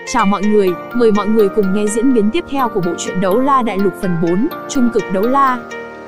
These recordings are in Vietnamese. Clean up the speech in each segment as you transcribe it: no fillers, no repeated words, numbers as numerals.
Chào mọi người, mời mọi người cùng nghe diễn biến tiếp theo của bộ truyện Đấu La Đại Lục phần 4, Trung cực đấu la.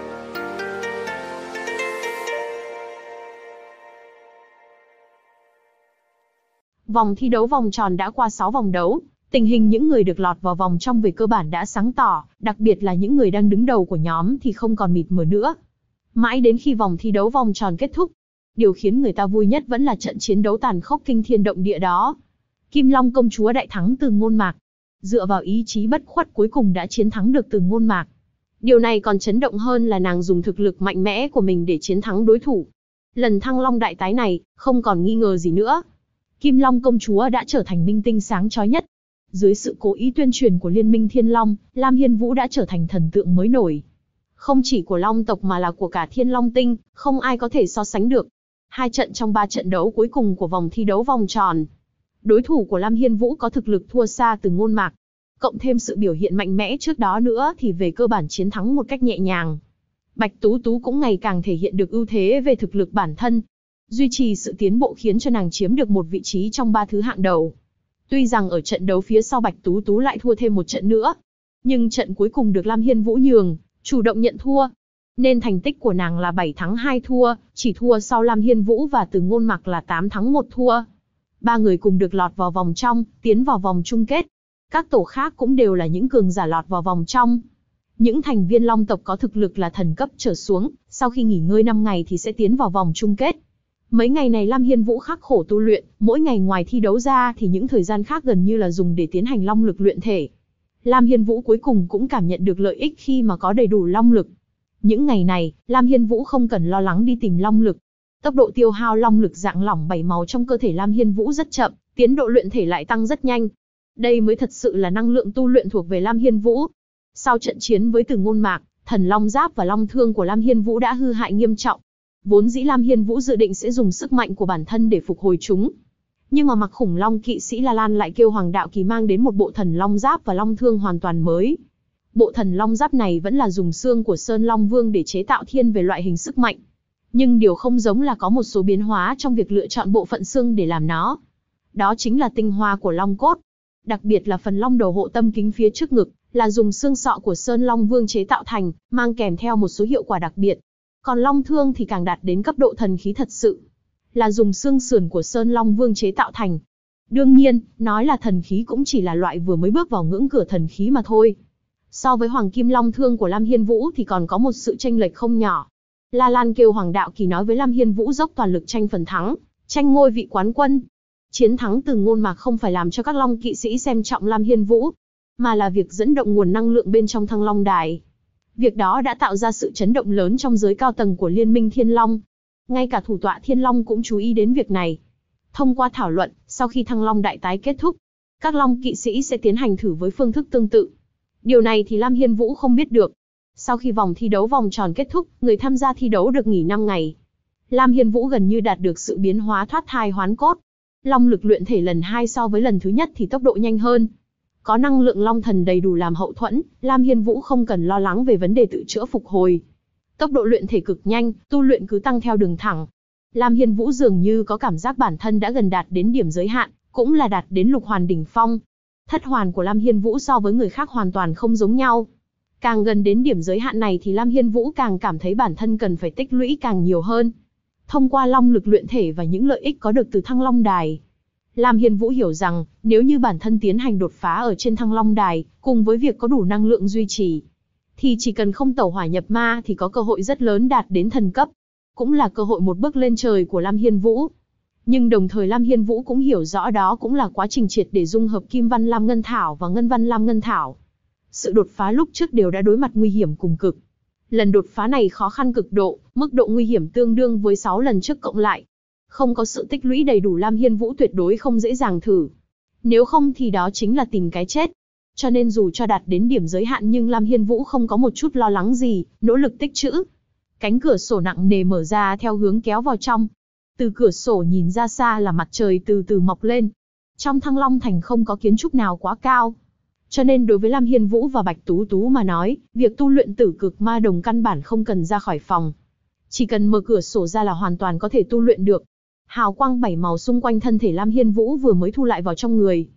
Vòng thi đấu vòng tròn đã qua 6 vòng đấu, tình hình những người được lọt vào vòng trong về cơ bản đã sáng tỏ, đặc biệt là những người đang đứng đầu của nhóm thì không còn mịt mờ nữa. Mãi đến khi vòng thi đấu vòng tròn kết thúc, điều khiến người ta vui nhất vẫn là trận chiến đấu tàn khốc kinh thiên động địa đó. Kim Long công chúa đại thắng Từ Ngôn Mạc. Dựa vào ý chí bất khuất cuối cùng đã chiến thắng được Từ Ngôn Mạc. Điều này còn chấn động hơn là nàng dùng thực lực mạnh mẽ của mình để chiến thắng đối thủ. Lần Thăng Long đại tái này, không còn nghi ngờ gì nữa. Kim Long công chúa đã trở thành minh tinh sáng chói nhất. Dưới sự cố ý tuyên truyền của Liên minh Thiên Long, Lam Hiên Vũ đã trở thành thần tượng mới nổi. Không chỉ của Long tộc mà là của cả Thiên Long tinh, không ai có thể so sánh được. 2 trận trong 3 trận đấu cuối cùng của vòng thi đấu vòng tròn. Đối thủ của Lam Hiên Vũ có thực lực thua xa Từ Ngôn Mạc. Cộng thêm sự biểu hiện mạnh mẽ trước đó nữa thì về cơ bản chiến thắng một cách nhẹ nhàng. Bạch Tú Tú cũng ngày càng thể hiện được ưu thế về thực lực bản thân. Duy trì sự tiến bộ khiến cho nàng chiếm được một vị trí trong 3 thứ hạng đầu. Tuy rằng ở trận đấu phía sau Bạch Tú Tú lại thua thêm một trận nữa. Nhưng trận cuối cùng được Lam Hiên Vũ nhường, chủ động nhận thua. Nên thành tích của nàng là 7 thắng 2 thua, chỉ thua sau Lam Hiên Vũ và Từ Ngôn Mạc là 8 thắng 1 thua. 3 người cùng được lọt vào vòng trong, tiến vào vòng chung kết. Các tổ khác cũng đều là những cường giả lọt vào vòng trong. Những thành viên Long tộc có thực lực là thần cấp trở xuống, sau khi nghỉ ngơi 5 ngày thì sẽ tiến vào vòng chung kết. Mấy ngày này Lam Hiên Vũ khắc khổ tu luyện, mỗi ngày ngoài thi đấu ra thì những thời gian khác gần như là dùng để tiến hành long lực luyện thể. Lam Hiên Vũ cuối cùng cũng cảm nhận được lợi ích khi mà có đầy đủ long lực. Những ngày này, Lam Hiên Vũ không cần lo lắng đi tìm long lực. Tốc độ tiêu hao long lực dạng lỏng 7 màu trong cơ thể Lam Hiên Vũ rất chậm, tiến độ luyện thể lại tăng rất nhanh. Đây mới thật sự là năng lượng tu luyện thuộc về Lam Hiên Vũ. Sau trận chiến với Từ Ngôn Mạc, thần long giáp và long thương của Lam Hiên Vũ đã hư hại nghiêm trọng. Vốn dĩ Lam Hiên Vũ dự định sẽ dùng sức mạnh của bản thân để phục hồi chúng. Nhưng mà Mặc Khủng Long kỵ sĩ La Lan lại kêu Hoàng Đạo Kỳ mang đến một bộ thần long giáp và long thương hoàn toàn mới. Bộ thần long giáp này vẫn là dùng xương của Sơn Long Vương để chế tạo thiên về loại hình sức mạnh. Nhưng điều không giống là có một số biến hóa trong việc lựa chọn bộ phận xương để làm nó. Đó chính là tinh hoa của long cốt. Đặc biệt là phần long đầu hộ tâm kính phía trước ngực, là dùng xương sọ của Sơn Long Vương chế tạo thành, mang kèm theo một số hiệu quả đặc biệt. Còn long thương thì càng đạt đến cấp độ thần khí thật sự, là dùng xương sườn của Sơn Long Vương chế tạo thành. Đương nhiên, nói là thần khí cũng chỉ là loại vừa mới bước vào ngưỡng cửa thần khí mà thôi. So với Hoàng Kim Long thương của Lam Hiên Vũ thì còn có một sự chênh lệch không nhỏ. La Lan kêu Hoàng Đạo Kỳ nói với Lam Hiên Vũ dốc toàn lực tranh phần thắng, tranh ngôi vị quán quân. Chiến thắng Từ Ngôn Mạc không phải làm cho các long kỵ sĩ xem trọng Lam Hiên Vũ, mà là việc dẫn động nguồn năng lượng bên trong Thăng Long Đài. Việc đó đã tạo ra sự chấn động lớn trong giới cao tầng của Liên minh Thiên Long. Ngay cả thủ tọa Thiên Long cũng chú ý đến việc này. Thông qua thảo luận, sau khi Thăng Long đại tái kết thúc, các long kỵ sĩ sẽ tiến hành thử với phương thức tương tự. Điều này thì Lam Hiên Vũ không biết được. Sau khi vòng thi đấu vòng tròn kết thúc, người tham gia thi đấu được nghỉ 5 ngày. Lam Hiên Vũ gần như đạt được sự biến hóa thoát thai hoán cốt. Long lực luyện thể lần 2 so với lần thứ nhất thì tốc độ nhanh hơn. Có năng lượng long thần đầy đủ làm hậu thuẫn, Lam Hiên Vũ không cần lo lắng về vấn đề tự chữa phục hồi. Tốc độ luyện thể cực nhanh, tu luyện cứ tăng theo đường thẳng. Lam Hiên Vũ dường như có cảm giác bản thân đã gần đạt đến điểm giới hạn, cũng là đạt đến lục hoàn đỉnh phong. Thất hoàn của Lam Hiên Vũ so với người khác hoàn toàn không giống nhau. Càng gần đến điểm giới hạn này thì Lam Hiên Vũ càng cảm thấy bản thân cần phải tích lũy càng nhiều hơn. Thông qua long lực luyện thể và những lợi ích có được từ Thăng Long Đài, Lam Hiên Vũ hiểu rằng, nếu như bản thân tiến hành đột phá ở trên Thăng Long Đài, cùng với việc có đủ năng lượng duy trì, thì chỉ cần không tẩu hỏa nhập ma thì có cơ hội rất lớn đạt đến thần cấp. Cũng là cơ hội một bước lên trời của Lam Hiên Vũ. Nhưng đồng thời Lam Hiên Vũ cũng hiểu rõ đó cũng là quá trình triệt để dung hợp Kim Văn Lam Ngân Thảo và Ngân Văn Lam Ngân Thảo. Sự đột phá lúc trước đều đã đối mặt nguy hiểm cùng cực. Lần đột phá này khó khăn cực độ, mức độ nguy hiểm tương đương với 6 lần trước cộng lại. Không có sự tích lũy đầy đủ Lam Hiên Vũ tuyệt đối không dễ dàng thử. Nếu không thì đó chính là tìm cái chết. Cho nên dù cho đạt đến điểm giới hạn nhưng Lam Hiên Vũ không có một chút lo lắng gì, nỗ lực tích trữ. Cánh cửa sổ nặng nề mở ra theo hướng kéo vào trong. Từ cửa sổ nhìn ra xa là mặt trời từ từ mọc lên. Trong Thăng Long Thành không có kiến trúc nào quá cao. Cho nên đối với Lam Hiên Vũ và Bạch Tú Tú mà nói, việc tu luyện tử cực ma đồng căn bản không cần ra khỏi phòng. Chỉ cần mở cửa sổ ra là hoàn toàn có thể tu luyện được. Hào quang 7 màu xung quanh thân thể Lam Hiên Vũ vừa mới thu lại vào trong người.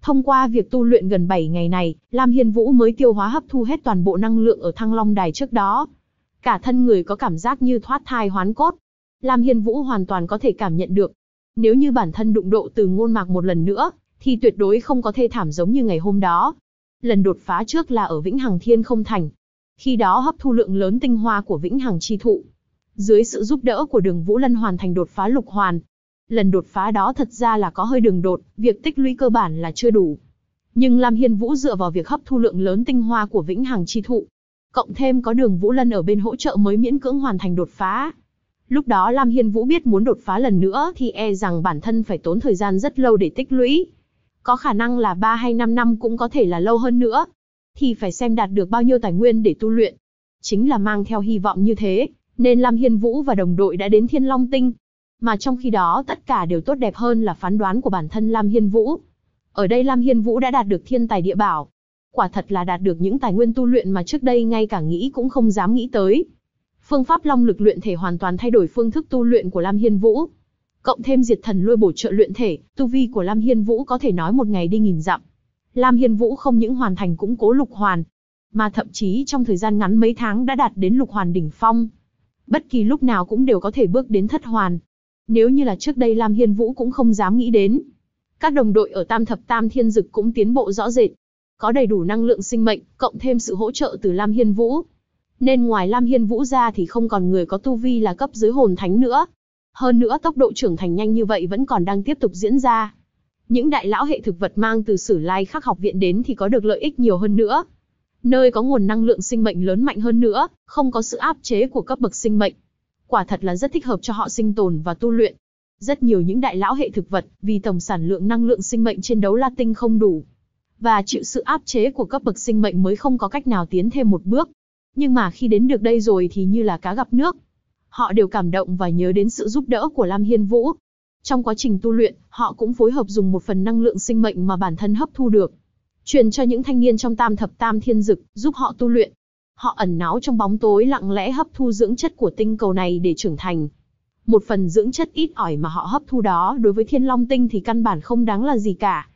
Thông qua việc tu luyện gần 7 ngày này, Lam Hiên Vũ mới tiêu hóa hấp thu hết toàn bộ năng lượng ở Thăng Long Đài trước đó. Cả thân người có cảm giác như thoát thai hoán cốt. Lam Hiên Vũ hoàn toàn có thể cảm nhận được. Nếu như bản thân đụng độ từ ngôn mạc một lần nữa, thì tuyệt đối không có thê thảm giống như ngày hôm đó. Lần đột phá trước là ở Vĩnh Hằng Thiên Không Thành. Khi đó hấp thu lượng lớn tinh hoa của Vĩnh Hằng Chi Thụ. Dưới sự giúp đỡ của Đường Vũ Lân hoàn thành đột phá lục hoàn. Lần đột phá đó thật ra là có hơi đường đột, việc tích lũy cơ bản là chưa đủ. Nhưng Lam Hiên Vũ dựa vào việc hấp thu lượng lớn tinh hoa của Vĩnh Hằng Chi Thụ, cộng thêm có Đường Vũ Lân ở bên hỗ trợ mới miễn cưỡng hoàn thành đột phá. Lúc đó Lam Hiên Vũ biết muốn đột phá lần nữa thì e rằng bản thân phải tốn thời gian rất lâu để tích lũy. Có khả năng là 3 hay 5 năm cũng có thể là lâu hơn nữa. Thì phải xem đạt được bao nhiêu tài nguyên để tu luyện. Chính là mang theo hy vọng như thế, nên Lam Hiên Vũ và đồng đội đã đến Thiên Long Tinh. Mà trong khi đó tất cả đều tốt đẹp hơn là phán đoán của bản thân Lam Hiên Vũ. Ở đây Lam Hiên Vũ đã đạt được thiên tài địa bảo. Quả thật là đạt được những tài nguyên tu luyện mà trước đây ngay cả nghĩ cũng không dám nghĩ tới. Phương pháp long lực luyện thể hoàn toàn thay đổi phương thức tu luyện của Lam Hiên Vũ. Cộng thêm diệt thần lôi bổ trợ luyện thể, tu vi của Lam Hiên Vũ có thể nói một ngày đi nghìn dặm. Lam Hiên Vũ không những hoàn thành củng cố lục hoàn, mà thậm chí trong thời gian ngắn mấy tháng đã đạt đến lục hoàn đỉnh phong. Bất kỳ lúc nào cũng đều có thể bước đến thất hoàn. Nếu như là trước đây Lam Hiên Vũ cũng không dám nghĩ đến. Các đồng đội ở Tam Thập Tam Thiên Dực cũng tiến bộ rõ rệt. Có đầy đủ năng lượng sinh mệnh, cộng thêm sự hỗ trợ từ Lam Hiên Vũ. Nên ngoài Lam Hiên Vũ ra thì không còn người có tu vi là cấp dưới hồn thánh nữa. Hơn nữa tốc độ trưởng thành nhanh như vậy vẫn còn đang tiếp tục diễn ra. Những đại lão hệ thực vật mang từ Sử Lai Khắc học viện đến thì có được lợi ích nhiều hơn nữa. Nơi có nguồn năng lượng sinh mệnh lớn mạnh hơn nữa, không có sự áp chế của cấp bậc sinh mệnh. Quả thật là rất thích hợp cho họ sinh tồn và tu luyện. Rất nhiều những đại lão hệ thực vật vì tổng sản lượng năng lượng sinh mệnh trên Đấu La Tinh không đủ. Và chịu sự áp chế của cấp bậc sinh mệnh mới không có cách nào tiến thêm một bước. Nhưng mà khi đến được đây rồi thì như là cá gặp nước. Họ đều cảm động và nhớ đến sự giúp đỡ của Lam Hiên Vũ. Trong quá trình tu luyện, họ cũng phối hợp dùng một phần năng lượng sinh mệnh mà bản thân hấp thu được. Truyền cho những thanh niên trong Tam Thập Tam Thiên Dực, giúp họ tu luyện. Họ ẩn náu trong bóng tối lặng lẽ hấp thu dưỡng chất của tinh cầu này để trưởng thành. Một phần dưỡng chất ít ỏi mà họ hấp thu đó đối với Thiên Long Tinh thì căn bản không đáng là gì cả.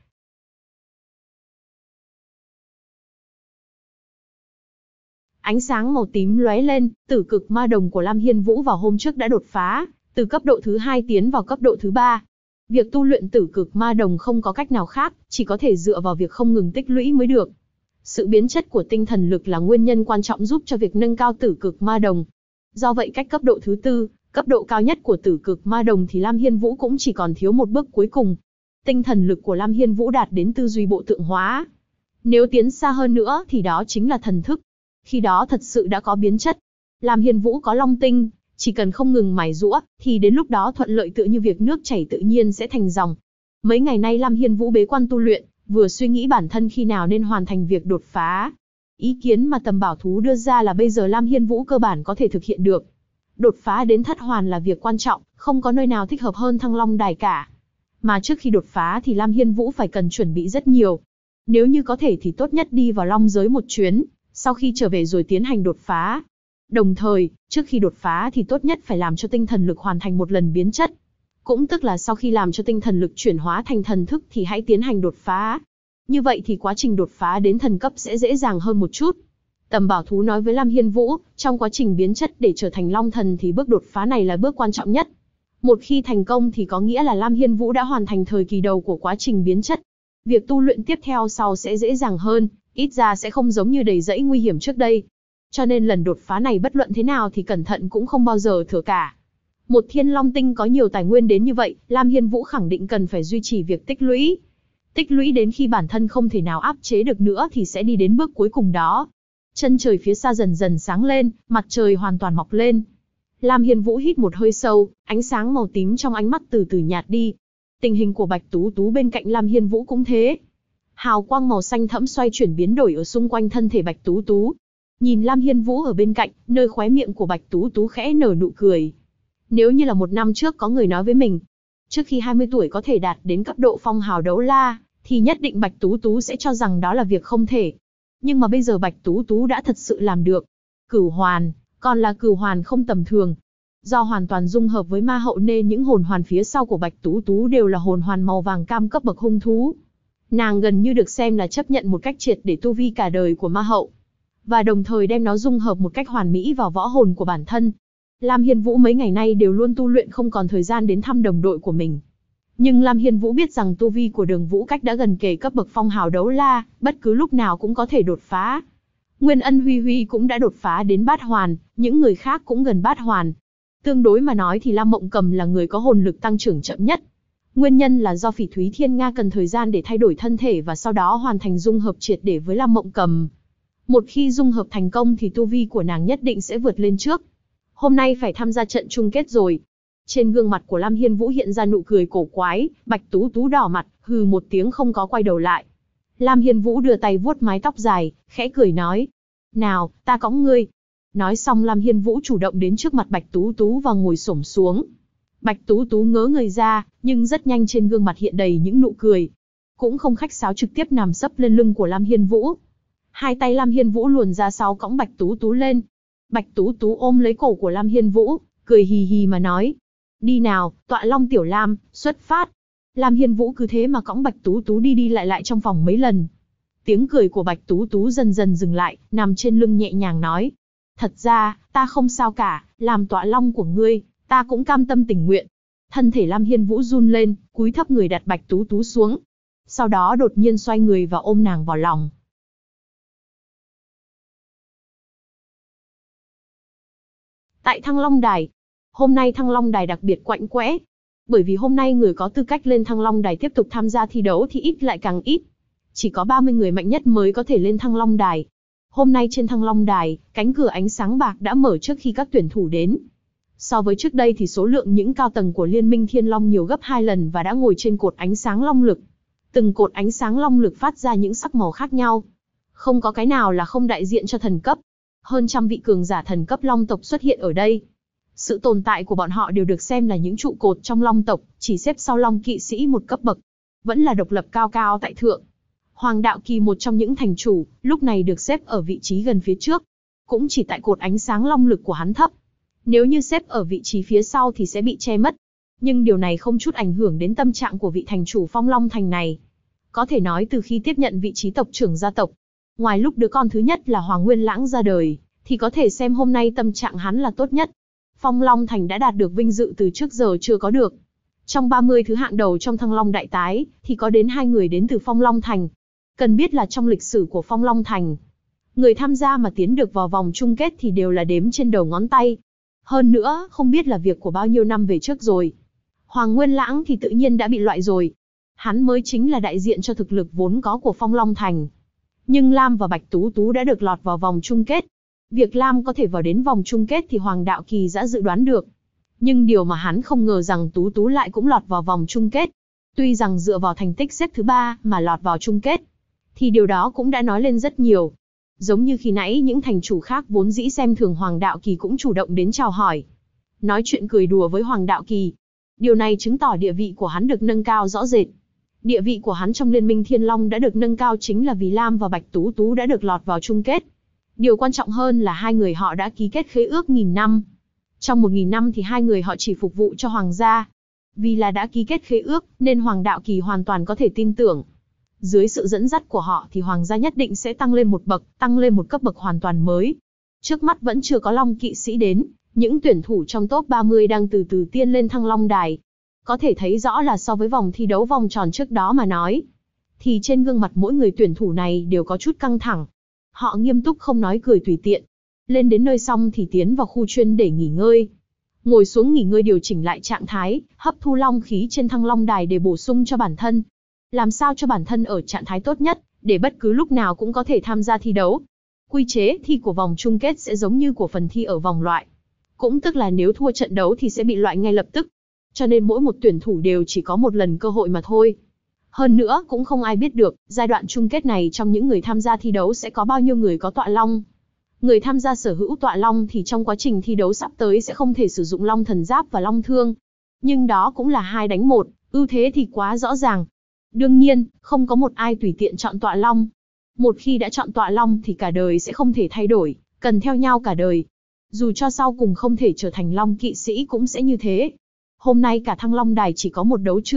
Ánh sáng màu tím lóe lên, tử cực ma đồng của Lam Hiên Vũ vào hôm trước đã đột phá, từ cấp độ thứ 2 tiến vào cấp độ thứ 3. Việc tu luyện tử cực ma đồng không có cách nào khác, chỉ có thể dựa vào việc không ngừng tích lũy mới được. Sự biến chất của tinh thần lực là nguyên nhân quan trọng giúp cho việc nâng cao tử cực ma đồng. Do vậy cách cấp độ thứ 4, cấp độ cao nhất của tử cực ma đồng thì Lam Hiên Vũ cũng chỉ còn thiếu một bước cuối cùng. Tinh thần lực của Lam Hiên Vũ đạt đến tư duy bộ tượng hóa. Nếu tiến xa hơn nữa thì đó chính là thần thức. Khi đó thật sự đã có biến chất. Lam Hiên Vũ có long tinh, chỉ cần không ngừng mài giũa, thì đến lúc đó thuận lợi tựa như việc nước chảy tự nhiên sẽ thành dòng. Mấy ngày nay Lam Hiên Vũ bế quan tu luyện, vừa suy nghĩ bản thân khi nào nên hoàn thành việc đột phá. Ý kiến mà Tầm Bảo Thú đưa ra là bây giờ Lam Hiên Vũ cơ bản có thể thực hiện được. Đột phá đến thất hoàn là việc quan trọng, không có nơi nào thích hợp hơn Thăng Long Đài cả. Mà trước khi đột phá thì Lam Hiên Vũ phải cần chuẩn bị rất nhiều. Nếu như có thể thì tốt nhất đi vào Long giới một chuyến, sau khi trở về rồi tiến hành đột phá. Đồng thời, trước khi đột phá thì tốt nhất phải làm cho tinh thần lực hoàn thành một lần biến chất. Cũng tức là sau khi làm cho tinh thần lực chuyển hóa thành thần thức thì hãy tiến hành đột phá. Như vậy thì quá trình đột phá đến thần cấp sẽ dễ dàng hơn một chút. Tầm Bảo Thú nói với Lam Hiên Vũ, trong quá trình biến chất để trở thành Long Thần thì bước đột phá này là bước quan trọng nhất. Một khi thành công thì có nghĩa là Lam Hiên Vũ đã hoàn thành thời kỳ đầu của quá trình biến chất. Việc tu luyện tiếp theo sau sẽ dễ dàng hơn, ít ra sẽ không giống như đầy rẫy nguy hiểm trước đây. Cho nên lần đột phá này bất luận thế nào thì cẩn thận cũng không bao giờ thừa cả. Một Thiên Long Tinh có nhiều tài nguyên đến như vậy, Lam Hiên Vũ khẳng định cần phải duy trì việc tích lũy. Tích lũy đến khi bản thân không thể nào áp chế được nữa thì sẽ đi đến bước cuối cùng đó. Chân trời phía xa dần dần sáng lên, mặt trời hoàn toàn mọc lên. Lam Hiên Vũ hít một hơi sâu, ánh sáng màu tím trong ánh mắt từ từ nhạt đi. Tình hình của Bạch Tú Tú bên cạnh Lam Hiên Vũ cũng thế. Hào quang màu xanh thẫm xoay chuyển biến đổi ở xung quanh thân thể Bạch Tú Tú. Nhìn Lam Hiên Vũ ở bên cạnh, nơi khóe miệng của Bạch Tú Tú khẽ nở nụ cười. Nếu như là một năm trước có người nói với mình, trước khi 20 tuổi có thể đạt đến cấp độ phong hào đấu la, thì nhất định Bạch Tú Tú sẽ cho rằng đó là việc không thể. Nhưng mà bây giờ Bạch Tú Tú đã thật sự làm được. Cửu hoàn, còn là cửu hoàn không tầm thường. Do hoàn toàn dung hợp với ma hậu nên những hồn hoàn phía sau của Bạch Tú Tú đều là hồn hoàn màu vàng cam cấp bậc hung thú. Nàng gần như được xem là chấp nhận một cách triệt để tu vi cả đời của ma hậu, và đồng thời đem nó dung hợp một cách hoàn mỹ vào võ hồn của bản thân. Lam Hiên Vũ mấy ngày nay đều luôn tu luyện, không còn thời gian đến thăm đồng đội của mình. Nhưng Lam Hiên Vũ biết rằng tu vi của Đường Vũ Cách đã gần kề cấp bậc phong hào đấu la, bất cứ lúc nào cũng có thể đột phá. Nguyên Ân Huy Huy cũng đã đột phá đến bát hoàn, những người khác cũng gần bát hoàn. Tương đối mà nói thì Lam Mộng Cầm là người có hồn lực tăng trưởng chậm nhất. Nguyên nhân là do Phỉ Thúy Thiên Nga cần thời gian để thay đổi thân thể và sau đó hoàn thành dung hợp triệt để với Lam Mộng Cầm. Một khi dung hợp thành công thì tu vi của nàng nhất định sẽ vượt lên trước. Hôm nay phải tham gia trận chung kết rồi. Trên gương mặt của Lam Hiên Vũ hiện ra nụ cười cổ quái, Bạch Tú Tú đỏ mặt, hừ một tiếng không có quay đầu lại. Lam Hiên Vũ đưa tay vuốt mái tóc dài, khẽ cười nói. Nào, ta cõng ngươi. Nói xong Lam Hiên Vũ chủ động đến trước mặt Bạch Tú Tú và ngồi xổm xuống. Bạch Tú Tú ngớ người ra, nhưng rất nhanh trên gương mặt hiện đầy những nụ cười. Cũng không khách sáo trực tiếp nằm sấp lên lưng của Lam Hiên Vũ. Hai tay Lam Hiên Vũ luồn ra sau cõng Bạch Tú Tú lên. Bạch Tú Tú ôm lấy cổ của Lam Hiên Vũ, cười hì hì mà nói. Đi nào, Tọa Long Tiểu Lam, xuất phát. Lam Hiên Vũ cứ thế mà cõng Bạch Tú Tú đi đi lại lại trong phòng mấy lần. Tiếng cười của Bạch Tú Tú dần dần dừng lại, nằm trên lưng nhẹ nhàng nói. Thật ra, ta không sao cả, làm Tọa Long của ngươi, ta cũng cam tâm tình nguyện. Thân thể Lam Hiên Vũ run lên, cúi thấp người đặt Bạch Tú Tú xuống. Sau đó đột nhiên xoay người và ôm nàng vào lòng. Tại Thăng Long Đài. Hôm nay Thăng Long Đài đặc biệt quạnh quẽ. Bởi vì hôm nay người có tư cách lên Thăng Long Đài tiếp tục tham gia thi đấu thì ít lại càng ít. Chỉ có 30 người mạnh nhất mới có thể lên Thăng Long Đài. Hôm nay trên Thăng Long Đài, cánh cửa ánh sáng bạc đã mở trước khi các tuyển thủ đến. So với trước đây thì số lượng những cao tầng của Liên minh Thiên Long nhiều gấp 2 lần và đã ngồi trên cột ánh sáng long lực. Từng cột ánh sáng long lực phát ra những sắc màu khác nhau. Không có cái nào là không đại diện cho thần cấp. Hơn trăm vị cường giả thần cấp long tộc xuất hiện ở đây. Sự tồn tại của bọn họ đều được xem là những trụ cột trong long tộc, chỉ xếp sau long kỵ sĩ một cấp bậc. Vẫn là độc lập cao cao tại thượng. Hoàng Đạo Kỳ, một trong những thành chủ, lúc này được xếp ở vị trí gần phía trước. Cũng chỉ tại cột ánh sáng long lực của hắn thấp. Nếu như xếp ở vị trí phía sau thì sẽ bị che mất. Nhưng điều này không chút ảnh hưởng đến tâm trạng của vị thành chủ Phong Long Thành này. Có thể nói từ khi tiếp nhận vị trí tộc trưởng gia tộc, ngoài lúc đứa con thứ nhất là Hoàng Nguyên Lãng ra đời, thì có thể xem hôm nay tâm trạng hắn là tốt nhất. Phong Long Thành đã đạt được vinh dự từ trước giờ chưa có được. Trong 30 thứ hạng đầu trong Thăng Long Đại Tái, thì có đến 2 người đến từ Phong Long Thành. Cần biết là trong lịch sử của Phong Long Thành, người tham gia mà tiến được vào vòng chung kết thì đều là đếm trên đầu ngón tay. Hơn nữa, không biết là việc của bao nhiêu năm về trước rồi. Hoàng Nguyên Lãng thì tự nhiên đã bị loại rồi. Hắn mới chính là đại diện cho thực lực vốn có của Phong Long Thành. Nhưng Lam và Bạch Tú Tú đã được lọt vào vòng chung kết. Việc Lam có thể vào đến vòng chung kết thì Hoàng Đạo Kỳ đã dự đoán được. Nhưng điều mà hắn không ngờ rằng Tú Tú lại cũng lọt vào vòng chung kết. Tuy rằng dựa vào thành tích xếp thứ 3 mà lọt vào chung kết, thì điều đó cũng đã nói lên rất nhiều. Giống như khi nãy những thành chủ khác vốn dĩ xem thường Hoàng Đạo Kỳ cũng chủ động đến chào hỏi, nói chuyện cười đùa với Hoàng Đạo Kỳ. Điều này chứng tỏ địa vị của hắn được nâng cao rõ rệt. Địa vị của hắn trong Liên minh Thiên Long đã được nâng cao chính là vì Lam và Bạch Tú Tú đã được lọt vào chung kết. Điều quan trọng hơn là hai người họ đã ký kết khế ước 1000 năm. Trong 1000 năm thì hai người họ chỉ phục vụ cho Hoàng gia. Vì là đã ký kết khế ước, nên Hoàng Đạo Kỳ hoàn toàn có thể tin tưởng. Dưới sự dẫn dắt của họ thì Hoàng gia nhất định sẽ tăng lên một bậc, tăng lên một cấp bậc hoàn toàn mới. Trước mắt vẫn chưa có Long kỵ sĩ đến, những tuyển thủ trong top 30 đang từ từ tiên lên Thăng Long Đài. Có thể thấy rõ là so với vòng thi đấu vòng tròn trước đó mà nói, thì trên gương mặt mỗi người tuyển thủ này đều có chút căng thẳng. Họ nghiêm túc không nói cười tùy tiện. Lên đến nơi xong thì tiến vào khu chuyên để nghỉ ngơi. Ngồi xuống nghỉ ngơi điều chỉnh lại trạng thái, hấp thu long khí trên Thăng Long Đài để bổ sung cho bản thân. Làm sao cho bản thân ở trạng thái tốt nhất, để bất cứ lúc nào cũng có thể tham gia thi đấu. Quy chế thi của vòng chung kết sẽ giống như của phần thi ở vòng loại. Cũng tức là nếu thua trận đấu thì sẽ bị loại ngay lập tức. Cho nên mỗi một tuyển thủ đều chỉ có một lần cơ hội mà thôi. Hơn nữa cũng không ai biết được, giai đoạn chung kết này trong những người tham gia thi đấu sẽ có bao nhiêu người có tọa long. Người tham gia sở hữu tọa long thì trong quá trình thi đấu sắp tới sẽ không thể sử dụng long thần giáp và long thương. Nhưng đó cũng là 2 đánh 1, ưu thế thì quá rõ ràng. Đương nhiên, không có một ai tùy tiện chọn tọa long. Một khi đã chọn tọa long thì cả đời sẽ không thể thay đổi, cần theo nhau cả đời. Dù cho sau cùng không thể trở thành long kỵ sĩ cũng sẽ như thế. Hôm nay cả Thăng Long Đài chỉ có một đấu trường,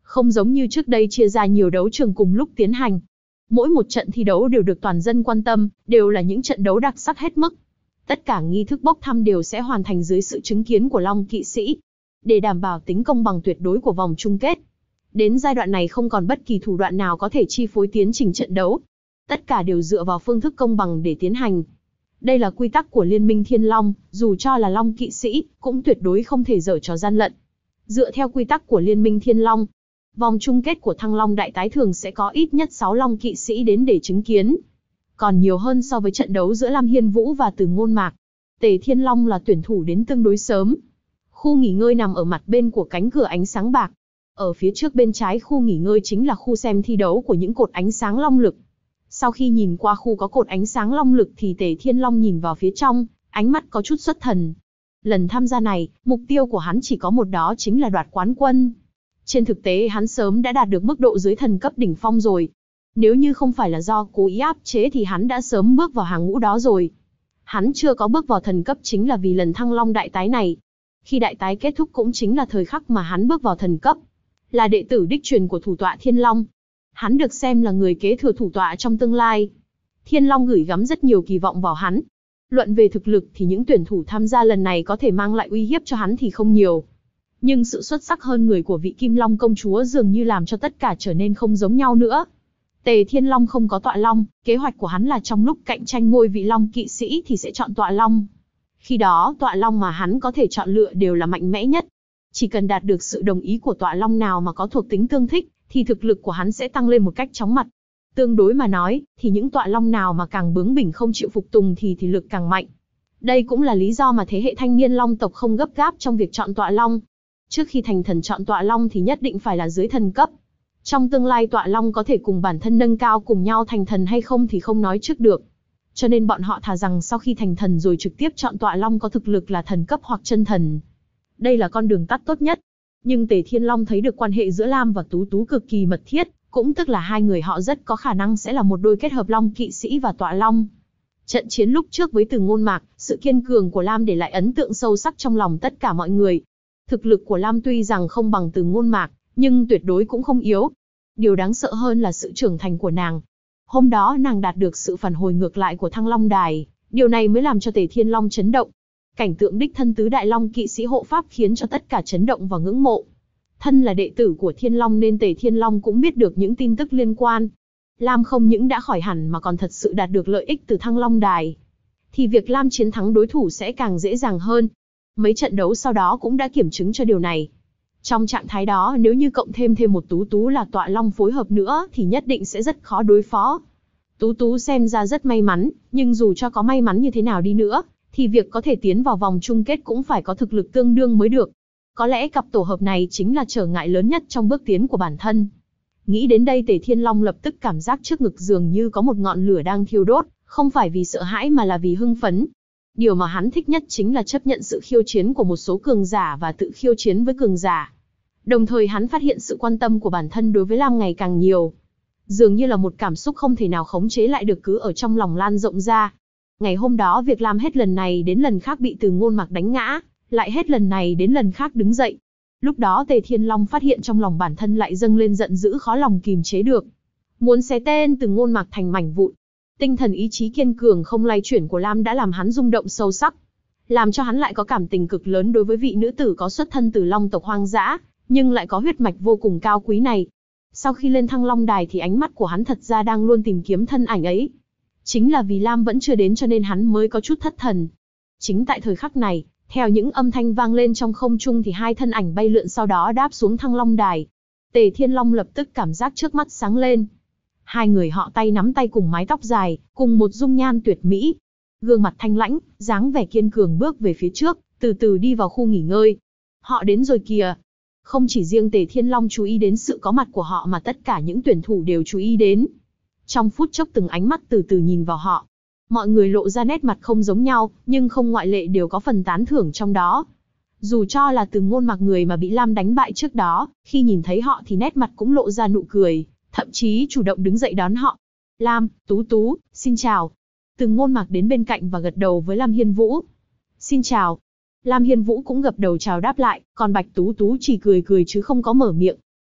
Không giống như trước đây chia ra nhiều đấu trường cùng lúc tiến hành. Mỗi một trận thi đấu đều được toàn dân quan tâm, đều là những trận đấu đặc sắc hết mức. Tất cả nghi thức bốc thăm đều sẽ hoàn thành dưới sự chứng kiến của Long kỵ sĩ, để đảm bảo tính công bằng tuyệt đối của vòng chung kết. Đến giai đoạn này không còn bất kỳ thủ đoạn nào có thể chi phối tiến trình trận đấu. Tất cả đều dựa vào phương thức công bằng để tiến hành. Đây là quy tắc của Liên minh Thiên Long, dù cho là Long kỵ sĩ, cũng tuyệt đối không thể giở trò gian lận. Dựa theo quy tắc của Liên minh Thiên Long, vòng chung kết của Thăng Long Đại Tái thường sẽ có ít nhất 6 Long kỵ sĩ đến để chứng kiến. Còn nhiều hơn so với trận đấu giữa Lam Hiên Vũ và Từ Ngôn Mạc. Tề Thiên Long là tuyển thủ đến tương đối sớm. Khu nghỉ ngơi nằm ở mặt bên của cánh cửa ánh sáng bạc. Ở phía trước bên trái khu nghỉ ngơi chính là khu xem thi đấu của những cột ánh sáng long lực. Sau khi nhìn qua khu có cột ánh sáng long lực thì Tề Thiên Long nhìn vào phía trong, ánh mắt có chút xuất thần. Lần tham gia này, mục tiêu của hắn chỉ có một, đó chính là đoạt quán quân. Trên thực tế hắn sớm đã đạt được mức độ dưới thần cấp đỉnh phong rồi. Nếu như không phải là do cố ý áp chế thì hắn đã sớm bước vào hàng ngũ đó rồi. Hắn chưa có bước vào thần cấp chính là vì lần Thăng Long đại tái này. Khi đại tái kết thúc cũng chính là thời khắc mà hắn bước vào thần cấp. Là đệ tử đích truyền của thủ tọa Thiên Long. Hắn được xem là người kế thừa thủ tọa trong tương lai. Thiên Long gửi gắm rất nhiều kỳ vọng vào hắn. Luận về thực lực thì những tuyển thủ tham gia lần này có thể mang lại uy hiếp cho hắn thì không nhiều. Nhưng sự xuất sắc hơn người của vị Kim Long công chúa dường như làm cho tất cả trở nên không giống nhau nữa. Tề Thiên Long không có tọa long, kế hoạch của hắn là trong lúc cạnh tranh ngôi vị Long kỵ sĩ thì sẽ chọn tọa long. Khi đó tọa long mà hắn có thể chọn lựa đều là mạnh mẽ nhất. Chỉ cần đạt được sự đồng ý của tọa long nào mà có thuộc tính tương thích, thì thực lực của hắn sẽ tăng lên một cách chóng mặt. Tương đối mà nói, thì những tọa long nào mà càng bướng bỉnh không chịu phục tùng thì lực càng mạnh. Đây cũng là lý do mà thế hệ thanh niên long tộc không gấp gáp trong việc chọn tọa long. Trước khi thành thần chọn tọa long thì nhất định phải là dưới thần cấp. Trong tương lai tọa long có thể cùng bản thân nâng cao cùng nhau thành thần hay không thì không nói trước được. Cho nên bọn họ thà rằng sau khi thành thần rồi trực tiếp chọn tọa long có thực lực là thần cấp hoặc chân thần. Đây là con đường tắt tốt nhất. Nhưng Tề Thiên Long thấy được quan hệ giữa Lam và Tú Tú cực kỳ mật thiết, cũng tức là hai người họ rất có khả năng sẽ là một đôi kết hợp Long kỵ sĩ và tọa long. Trận chiến lúc trước với Từ Ngôn Mạc, sự kiên cường của Lam để lại ấn tượng sâu sắc trong lòng tất cả mọi người. Thực lực của Lam tuy rằng không bằng Từ Ngôn Mạc, nhưng tuyệt đối cũng không yếu. Điều đáng sợ hơn là sự trưởng thành của nàng. Hôm đó nàng đạt được sự phản hồi ngược lại của Thăng Long Đài, điều này mới làm cho Tề Thiên Long chấn động. Cảnh tượng đích thân tứ đại Long kỵ sĩ hộ pháp khiến cho tất cả chấn động và ngưỡng mộ. Thân là đệ tử của Thiên Long nên Tề Thiên Long cũng biết được những tin tức liên quan. Lam không những đã khỏi hẳn mà còn thật sự đạt được lợi ích từ Thăng Long Đài. Thì việc Lam chiến thắng đối thủ sẽ càng dễ dàng hơn. Mấy trận đấu sau đó cũng đã kiểm chứng cho điều này. Trong trạng thái đó nếu như cộng thêm một Tú Tú là tọa long phối hợp nữa thì nhất định sẽ rất khó đối phó. Tú Tú xem ra rất may mắn, nhưng dù cho có may mắn như thế nào đi nữa, thì việc có thể tiến vào vòng chung kết cũng phải có thực lực tương đương mới được. Có lẽ cặp tổ hợp này chính là trở ngại lớn nhất trong bước tiến của bản thân. Nghĩ đến đây Tề Thiên Long lập tức cảm giác trước ngực dường như có một ngọn lửa đang thiêu đốt, không phải vì sợ hãi mà là vì hưng phấn. Điều mà hắn thích nhất chính là chấp nhận sự khiêu chiến của một số cường giả và tự khiêu chiến với cường giả. Đồng thời hắn phát hiện sự quan tâm của bản thân đối với Lam ngày càng nhiều. Dường như là một cảm xúc không thể nào khống chế lại được cứ ở trong lòng lan rộng ra. Ngày hôm đó việc Lam hết lần này đến lần khác bị Từ Ngôn Mạc đánh ngã, lại hết lần này đến lần khác đứng dậy. Lúc đó Tề Thiên Long phát hiện trong lòng bản thân lại dâng lên giận dữ khó lòng kìm chế được. Muốn xé tên Từ Ngôn Mạc thành mảnh vụn. Tinh thần ý chí kiên cường không lay chuyển của Lam đã làm hắn rung động sâu sắc. Làm cho hắn lại có cảm tình cực lớn đối với vị nữ tử có xuất thân từ Long tộc hoang dã, nhưng lại có huyết mạch vô cùng cao quý này. Sau khi lên Thăng Long Đài thì ánh mắt của hắn thật ra đang luôn tìm kiếm thân ảnh ấy. Chính là vì Lam vẫn chưa đến cho nên hắn mới có chút thất thần. Chính tại thời khắc này, theo những âm thanh vang lên trong không trung thì hai thân ảnh bay lượn sau đó đáp xuống Thăng Long Đài. Tề Thiên Long lập tức cảm giác trước mắt sáng lên. Hai người họ tay nắm tay cùng mái tóc dài, cùng một dung nhan tuyệt mỹ. Gương mặt thanh lãnh, dáng vẻ kiên cường bước về phía trước, từ từ đi vào khu nghỉ ngơi. Họ đến rồi kìa. Không chỉ riêng Tề Thiên Long chú ý đến sự có mặt của họ mà tất cả những tuyển thủ đều chú ý đến. Trong phút chốc từng ánh mắt từ từ nhìn vào họ. Mọi người lộ ra nét mặt không giống nhau, nhưng không ngoại lệ đều có phần tán thưởng trong đó. Dù cho là Từ Ngôn Mạc người mà bị Lam đánh bại trước đó, khi nhìn thấy họ thì nét mặt cũng lộ ra nụ cười, thậm chí chủ động đứng dậy đón họ. Lam, Tú Tú, xin chào. Từ Ngôn Mạc đến bên cạnh và gật đầu với Lam Hiên Vũ. Xin chào. Lam Hiên Vũ cũng gật đầu chào đáp lại, còn Bạch Tú Tú chỉ cười cười chứ không có mở miệng.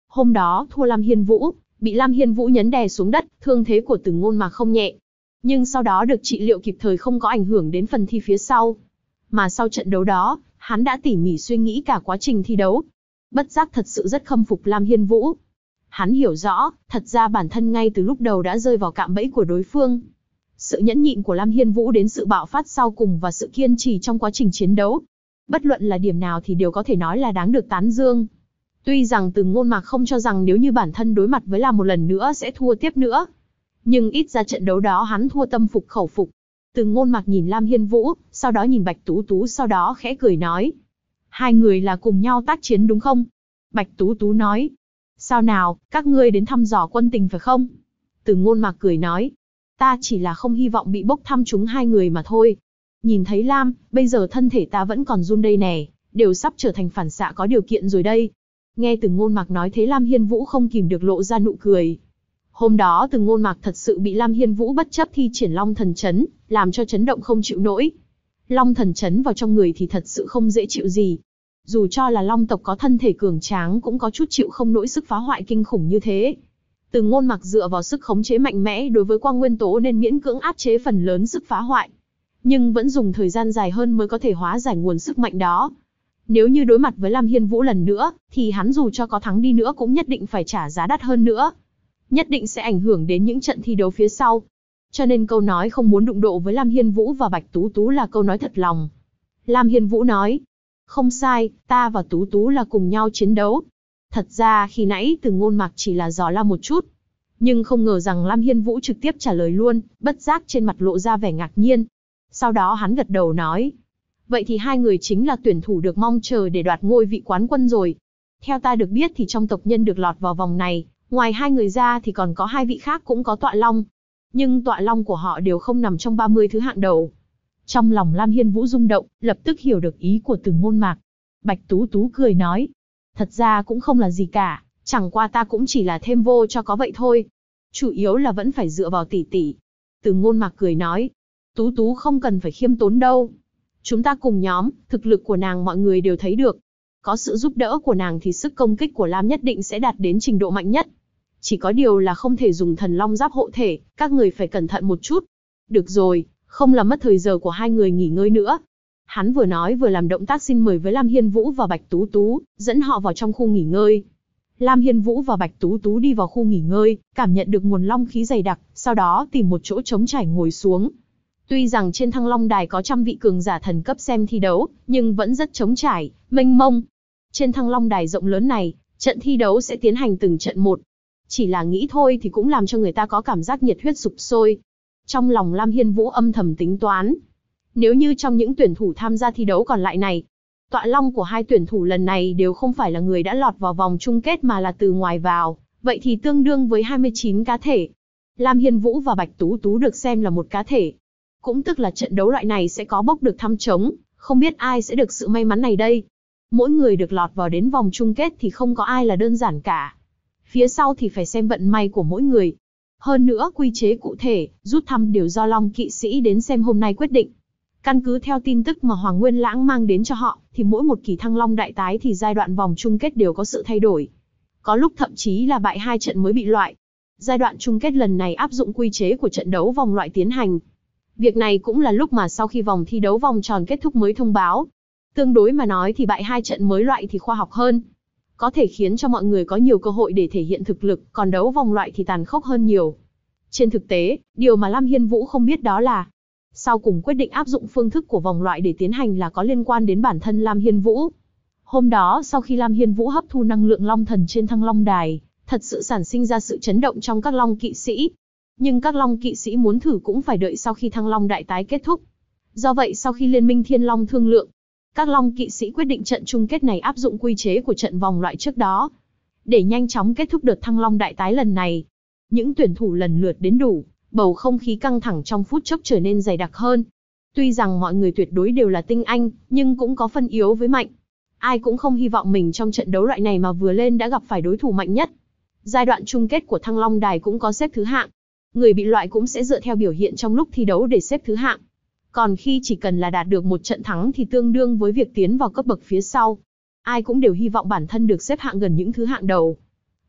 Hôm đó thua Lam Hiên Vũ, bị Lam Hiên Vũ nhấn đè xuống đất, thương thế của Từ Ngôn Mạc không nhẹ. Nhưng sau đó được trị liệu kịp thời không có ảnh hưởng đến phần thi phía sau. Mà sau trận đấu đó, hắn đã tỉ mỉ suy nghĩ cả quá trình thi đấu. Bất giác thật sự rất khâm phục Lam Hiên Vũ. Hắn hiểu rõ, thật ra bản thân ngay từ lúc đầu đã rơi vào cạm bẫy của đối phương. Sự nhẫn nhịn của Lam Hiên Vũ đến sự bạo phát sau cùng và sự kiên trì trong quá trình chiến đấu. Bất luận là điểm nào thì đều có thể nói là đáng được tán dương. Tuy rằng Từ Ngôn Mạc không cho rằng nếu như bản thân đối mặt với Lam một lần nữa sẽ thua tiếp nữa. Nhưng ít ra trận đấu đó hắn thua tâm phục khẩu phục. Từ Ngôn Mạc nhìn Lam Hiên Vũ, sau đó nhìn Bạch Tú Tú, sau đó khẽ cười nói. Hai người là cùng nhau tác chiến đúng không? Bạch Tú Tú nói. Sao nào, các ngươi đến thăm dò quân tình phải không? Từ Ngôn Mạc cười nói. Ta chỉ là không hy vọng bị bốc thăm trúng hai người mà thôi. Nhìn thấy Lam, bây giờ thân thể ta vẫn còn run đây nè, đều sắp trở thành phản xạ có điều kiện rồi đây. Nghe Từ Ngôn Mạc nói thế Lam Hiên Vũ không kìm được lộ ra nụ cười. Hôm đó Từ Ngôn Mạc thật sự bị Lam Hiên Vũ bất chấp thi triển Long Thần Chấn, làm cho chấn động không chịu nổi. Long Thần Chấn vào trong người thì thật sự không dễ chịu gì. Dù cho là Long tộc có thân thể cường tráng cũng có chút chịu không nổi sức phá hoại kinh khủng như thế. Từ Ngôn Mạc dựa vào sức khống chế mạnh mẽ đối với quang nguyên tố nên miễn cưỡng áp chế phần lớn sức phá hoại. Nhưng vẫn dùng thời gian dài hơn mới có thể hóa giải nguồn sức mạnh đó. Nếu như đối mặt với Lam Hiên Vũ lần nữa, thì hắn dù cho có thắng đi nữa cũng nhất định phải trả giá đắt hơn nữa. Nhất định sẽ ảnh hưởng đến những trận thi đấu phía sau. Cho nên câu nói không muốn đụng độ với Lam Hiên Vũ và Bạch Tú Tú là câu nói thật lòng. Lam Hiên Vũ nói, không sai, ta và Tú Tú là cùng nhau chiến đấu. Thật ra khi nãy Từ Ngôn Mạc chỉ là dò la một chút. Nhưng không ngờ rằng Lam Hiên Vũ trực tiếp trả lời luôn, bất giác trên mặt lộ ra vẻ ngạc nhiên. Sau đó hắn gật đầu nói, vậy thì hai người chính là tuyển thủ được mong chờ để đoạt ngôi vị quán quân rồi. Theo ta được biết thì trong tộc nhân được lọt vào vòng này, ngoài hai người ra thì còn có hai vị khác cũng có tọa long. Nhưng tọa long của họ đều không nằm trong 30 thứ hạng đầu. Trong lòng Lam Hiên Vũ rung động, lập tức hiểu được ý của Từ Ngôn Mạc. Bạch Tú Tú cười nói, thật ra cũng không là gì cả, chẳng qua ta cũng chỉ là thêm vô cho có vậy thôi. Chủ yếu là vẫn phải dựa vào tỷ tỷ. Từ Ngôn Mạc cười nói, Tú Tú không cần phải khiêm tốn đâu. Chúng ta cùng nhóm, thực lực của nàng mọi người đều thấy được. Có sự giúp đỡ của nàng thì sức công kích của Lam nhất định sẽ đạt đến trình độ mạnh nhất. Chỉ có điều là không thể dùng thần long giáp hộ thể, các người phải cẩn thận một chút. Được rồi, không làm mất thời giờ của hai người nghỉ ngơi nữa. Hắn vừa nói vừa làm động tác xin mời với Lam Hiên Vũ và Bạch Tú Tú, dẫn họ vào trong khu nghỉ ngơi. Lam Hiên Vũ và Bạch Tú Tú đi vào khu nghỉ ngơi, cảm nhận được nguồn long khí dày đặc, sau đó tìm một chỗ trống trải ngồi xuống. Tuy rằng trên Thăng Long Đài có trăm vị cường giả thần cấp xem thi đấu, nhưng vẫn rất trống trải, mênh mông. Trên Thăng Long Đài rộng lớn này, trận thi đấu sẽ tiến hành từng trận một. Chỉ là nghĩ thôi thì cũng làm cho người ta có cảm giác nhiệt huyết sục sôi. Trong lòng Lam Hiên Vũ âm thầm tính toán. Nếu như trong những tuyển thủ tham gia thi đấu còn lại này, tọa long của hai tuyển thủ lần này đều không phải là người đã lọt vào vòng chung kết mà là từ ngoài vào, vậy thì tương đương với 29 cá thể. Lam Hiên Vũ và Bạch Tú Tú được xem là một cá thể. Cũng tức là trận đấu loại này sẽ có bốc được thăm trống, không biết ai sẽ được sự may mắn này đây. Mỗi người được lọt vào đến vòng chung kết thì không có ai là đơn giản cả. Phía sau thì phải xem vận may của mỗi người. Hơn nữa quy chế cụ thể, rút thăm đều do Long kỵ sĩ đến xem hôm nay quyết định. Căn cứ theo tin tức mà Hoàng Nguyên Lãng mang đến cho họ, thì mỗi một kỳ Thăng Long đại tái thì giai đoạn vòng chung kết đều có sự thay đổi. Có lúc thậm chí là bại 2 trận mới bị loại. Giai đoạn chung kết lần này áp dụng quy chế của trận đấu vòng loại tiến hành. Việc này cũng là lúc mà sau khi vòng thi đấu vòng tròn kết thúc mới thông báo. Tương đối mà nói thì bại 2 trận mới loại thì khoa học hơn. Có thể khiến cho mọi người có nhiều cơ hội để thể hiện thực lực, còn đấu vòng loại thì tàn khốc hơn nhiều. Trên thực tế, điều mà Lam Hiên Vũ không biết đó là, sau cùng quyết định áp dụng phương thức của vòng loại để tiến hành là có liên quan đến bản thân Lam Hiên Vũ. Hôm đó sau khi Lam Hiên Vũ hấp thu năng lượng Long Thần trên Thăng Long Đài, thật sự sản sinh ra sự chấn động trong các Long kỵ sĩ. Nhưng các Long kỵ sĩ muốn thử cũng phải đợi sau khi Thăng Long đại tái kết thúc. Do vậy sau khi Liên minh Thiên Long thương lượng, các Long kỵ sĩ quyết định trận chung kết này áp dụng quy chế của trận vòng loại trước đó. Để nhanh chóng kết thúc đợt Thăng Long đại tái lần này, những tuyển thủ lần lượt đến đủ, bầu không khí căng thẳng trong phút chốc trở nên dày đặc hơn. Tuy rằng mọi người tuyệt đối đều là tinh anh, nhưng cũng có phân yếu với mạnh. Ai cũng không hy vọng mình trong trận đấu loại này mà vừa lên đã gặp phải đối thủ mạnh nhất. Giai đoạn chung kết của Thăng Long Đài cũng có xếp thứ hạng. Người bị loại cũng sẽ dựa theo biểu hiện trong lúc thi đấu để xếp thứ hạng. Còn khi chỉ cần là đạt được một trận thắng thì tương đương với việc tiến vào cấp bậc phía sau. Ai cũng đều hy vọng bản thân được xếp hạng gần những thứ hạng đầu.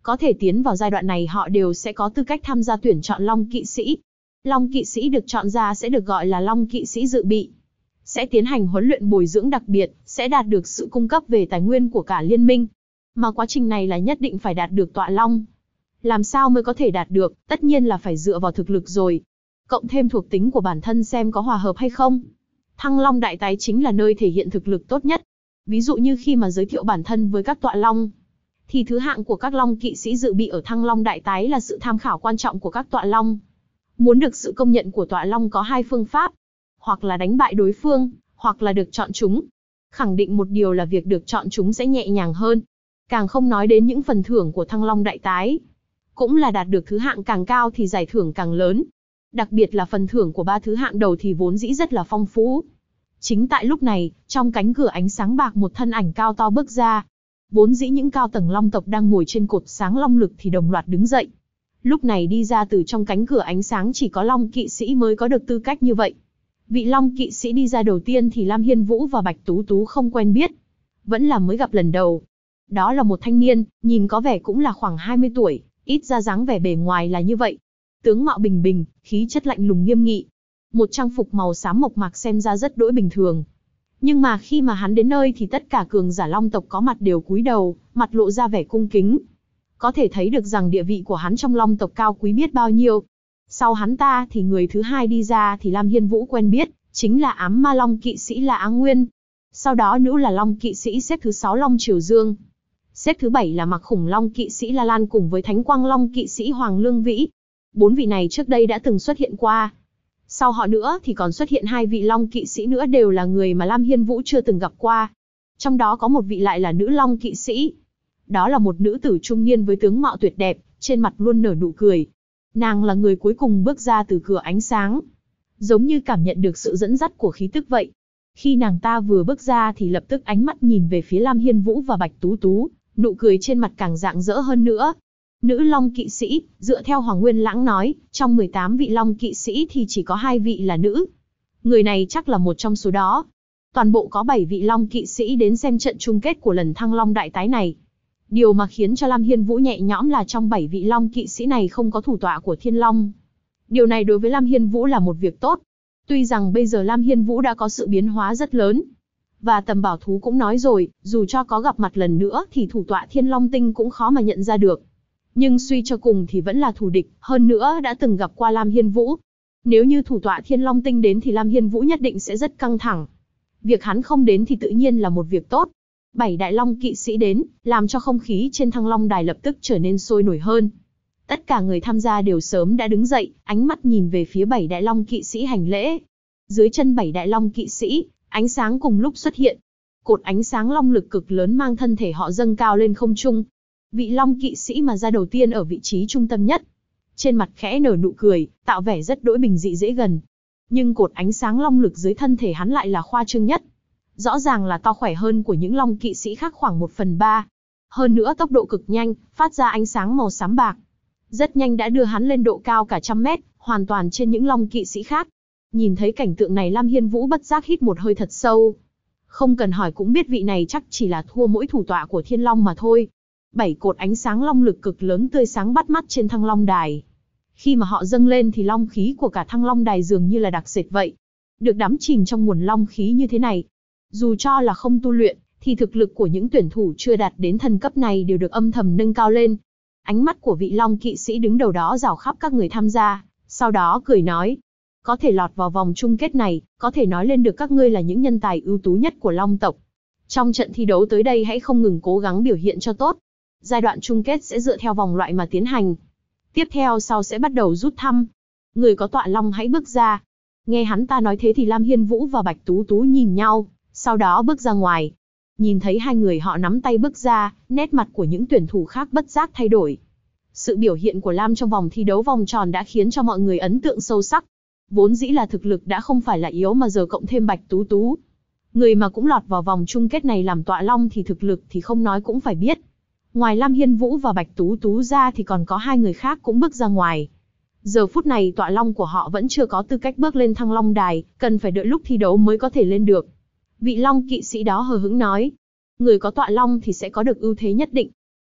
Có thể tiến vào giai đoạn này họ đều sẽ có tư cách tham gia tuyển chọn Long Kỵ Sĩ. Long Kỵ Sĩ được chọn ra sẽ được gọi là Long Kỵ Sĩ dự bị. Sẽ tiến hành huấn luyện bồi dưỡng đặc biệt, sẽ đạt được sự cung cấp về tài nguyên của cả liên minh. Mà quá trình này là nhất định phải đạt được tọa Long. Làm sao mới có thể đạt được, tất nhiên là phải dựa vào thực lực rồi. Cộng thêm thuộc tính của bản thân xem có hòa hợp hay không. Thăng Long Đại Tái chính là nơi thể hiện thực lực tốt nhất. Ví dụ như khi mà giới thiệu bản thân với các tọa Long, thì thứ hạng của các Long Kỵ Sĩ dự bị ở Thăng Long Đại Tái là sự tham khảo quan trọng của các tọa Long. Muốn được sự công nhận của tọa Long có hai phương pháp. Hoặc là đánh bại đối phương, hoặc là được chọn chúng. Khẳng định một điều là việc được chọn chúng sẽ nhẹ nhàng hơn. Càng không nói đến những phần thưởng của Thăng Long Đại Tái. Cũng là đạt được thứ hạng càng cao thì giải thưởng càng lớn. Đặc biệt là phần thưởng của 3 thứ hạng đầu thì vốn dĩ rất là phong phú. Chính tại lúc này, trong cánh cửa ánh sáng bạc một thân ảnh cao to bước ra. Vốn dĩ những cao tầng Long tộc đang ngồi trên cột sáng Long lực thì đồng loạt đứng dậy. Lúc này đi ra từ trong cánh cửa ánh sáng chỉ có Long Kỵ Sĩ mới có được tư cách như vậy. Vị Long Kỵ Sĩ đi ra đầu tiên thì Lam Hiên Vũ và Bạch Tú Tú không quen biết. Vẫn là mới gặp lần đầu. Đó là một thanh niên, nhìn có vẻ cũng là khoảng 20 tuổi, ít ra dáng vẻ bề ngoài là như vậy. Tướng mạo bình bình, khí chất lạnh lùng nghiêm nghị. Một trang phục màu xám mộc mạc xem ra rất đỗi bình thường. Nhưng mà khi mà hắn đến nơi thì tất cả cường giả Long tộc có mặt đều cúi đầu, mặt lộ ra vẻ cung kính. Có thể thấy được rằng địa vị của hắn trong Long tộc cao quý biết bao nhiêu. Sau hắn ta thì người thứ hai đi ra thì Lam Hiên Vũ quen biết, chính là ám ma Long Kỵ Sĩ là Á Nguyên. Sau đó nữ là Long Kỵ Sĩ xếp thứ 6 Long Triều Dương. Xếp thứ 7 là Mặc Khủng Long Kỵ Sĩ La Lan cùng với Thánh Quang Long Kỵ Sĩ Hoàng Lương Vĩ. 4 vị này trước đây đã từng xuất hiện qua. Sau họ nữa thì còn xuất hiện 2 vị Long Kỵ Sĩ nữa đều là người mà Lam Hiên Vũ chưa từng gặp qua. Trong đó có một vị lại là nữ Long Kỵ Sĩ. Đó là một nữ tử trung niên với tướng mạo tuyệt đẹp, trên mặt luôn nở nụ cười. Nàng là người cuối cùng bước ra từ cửa ánh sáng. Giống như cảm nhận được sự dẫn dắt của khí tức vậy. Khi nàng ta vừa bước ra thì lập tức ánh mắt nhìn về phía Lam Hiên Vũ và Bạch Tú Tú, nụ cười trên mặt càng rạng rỡ hơn nữa. Nữ Long Kỵ Sĩ, dựa theo Hoàng Nguyên Lãng nói, trong 18 vị Long Kỵ Sĩ thì chỉ có 2 vị là nữ. Người này chắc là một trong số đó. Toàn bộ có 7 vị Long Kỵ Sĩ đến xem trận chung kết của lần Thăng Long Đại Tái này. Điều mà khiến cho Lam Hiên Vũ nhẹ nhõm là trong 7 vị Long Kỵ Sĩ này không có thủ tọa của Thiên Long. Điều này đối với Lam Hiên Vũ là một việc tốt. Tuy rằng bây giờ Lam Hiên Vũ đã có sự biến hóa rất lớn. Và Tầm Bảo Thú cũng nói rồi, dù cho có gặp mặt lần nữa thì thủ tọa Thiên Long Tinh cũng khó mà nhận ra được. Nhưng suy cho cùng thì vẫn là thù địch, hơn nữa đã từng gặp qua Lam Hiên Vũ. Nếu như thủ tọa Thiên Long Tinh đến thì Lam Hiên Vũ nhất định sẽ rất căng thẳng. Việc hắn không đến thì tự nhiên là một việc tốt. 7 đại Long Kỵ Sĩ đến, làm cho không khí trên Thăng Long Đài lập tức trở nên sôi nổi hơn. Tất cả người tham gia đều sớm đã đứng dậy, ánh mắt nhìn về phía 7 đại Long Kỵ Sĩ hành lễ. Dưới chân 7 đại Long Kỵ Sĩ, ánh sáng cùng lúc xuất hiện. Cột ánh sáng long lực cực lớn mang thân thể họ dâng cao lên không trung. Vị Long Kỵ Sĩ mà ra đầu tiên ở vị trí trung tâm nhất. Trên mặt khẽ nở nụ cười, tạo vẻ rất đỗi bình dị dễ gần. Nhưng cột ánh sáng long lực dưới thân thể hắn lại là khoa trương nhất. Rõ ràng là to khỏe hơn của những Long Kỵ Sĩ khác khoảng 1/3. Hơn nữa tốc độ cực nhanh, phát ra ánh sáng màu xám bạc. Rất nhanh đã đưa hắn lên độ cao cả 100 mét, hoàn toàn trên những Long Kỵ Sĩ khác. Nhìn thấy cảnh tượng này Lam Hiên Vũ bất giác hít một hơi thật sâu. Không cần hỏi cũng biết vị này chắc chỉ là thua mỗi thủ tọa của Thiên Long mà thôi. 7 cột ánh sáng long lực cực lớn tươi sáng bắt mắt trên Thăng Long Đài. Khi mà họ dâng lên thì long khí của cả Thăng Long Đài dường như là đặc sệt vậy. Được đắm chìm trong nguồn long khí như thế này. Dù cho là không tu luyện, thì thực lực của những tuyển thủ chưa đạt đến thần cấp này đều được âm thầm nâng cao lên. Ánh mắt của vị Long Kỵ Sĩ đứng đầu đó rảo khắp các người tham gia, sau đó cười nói. Có thể lọt vào vòng chung kết này, có thể nói lên được các ngươi là những nhân tài ưu tú nhất của Long tộc. Trong trận thi đấu tới đây hãy không ngừng cố gắng biểu hiện cho tốt. Giai đoạn chung kết sẽ dựa theo vòng loại mà tiến hành. Tiếp theo sau sẽ bắt đầu rút thăm. Người có tọa Long hãy bước ra. Nghe hắn ta nói thế thì Lam Hiên Vũ và Bạch Tú Tú nhìn nhau, sau đó bước ra ngoài. Nhìn thấy hai người họ nắm tay bước ra, nét mặt của những tuyển thủ khác bất giác thay đổi. Sự biểu hiện của Lam trong vòng thi đấu vòng tròn đã khiến cho mọi người ấn tượng sâu sắc. Vốn dĩ là thực lực đã không phải là yếu mà giờ cộng thêm Bạch Tú Tú. Người mà cũng lọt vào vòng chung kết này làm tọa Long thì thực lực thì không nói cũng phải biết. Ngoài Lam Hiên Vũ và Bạch Tú Tú ra thì còn có 2 người khác cũng bước ra ngoài. Giờ phút này tọa Long của họ vẫn chưa có tư cách bước lên Thăng Long Đài, cần phải đợi lúc thi đấu mới có thể lên được. Vị Long Kỵ Sĩ đó hờ hững nói. Người có tọa Long thì sẽ có được ưu thế nhất định.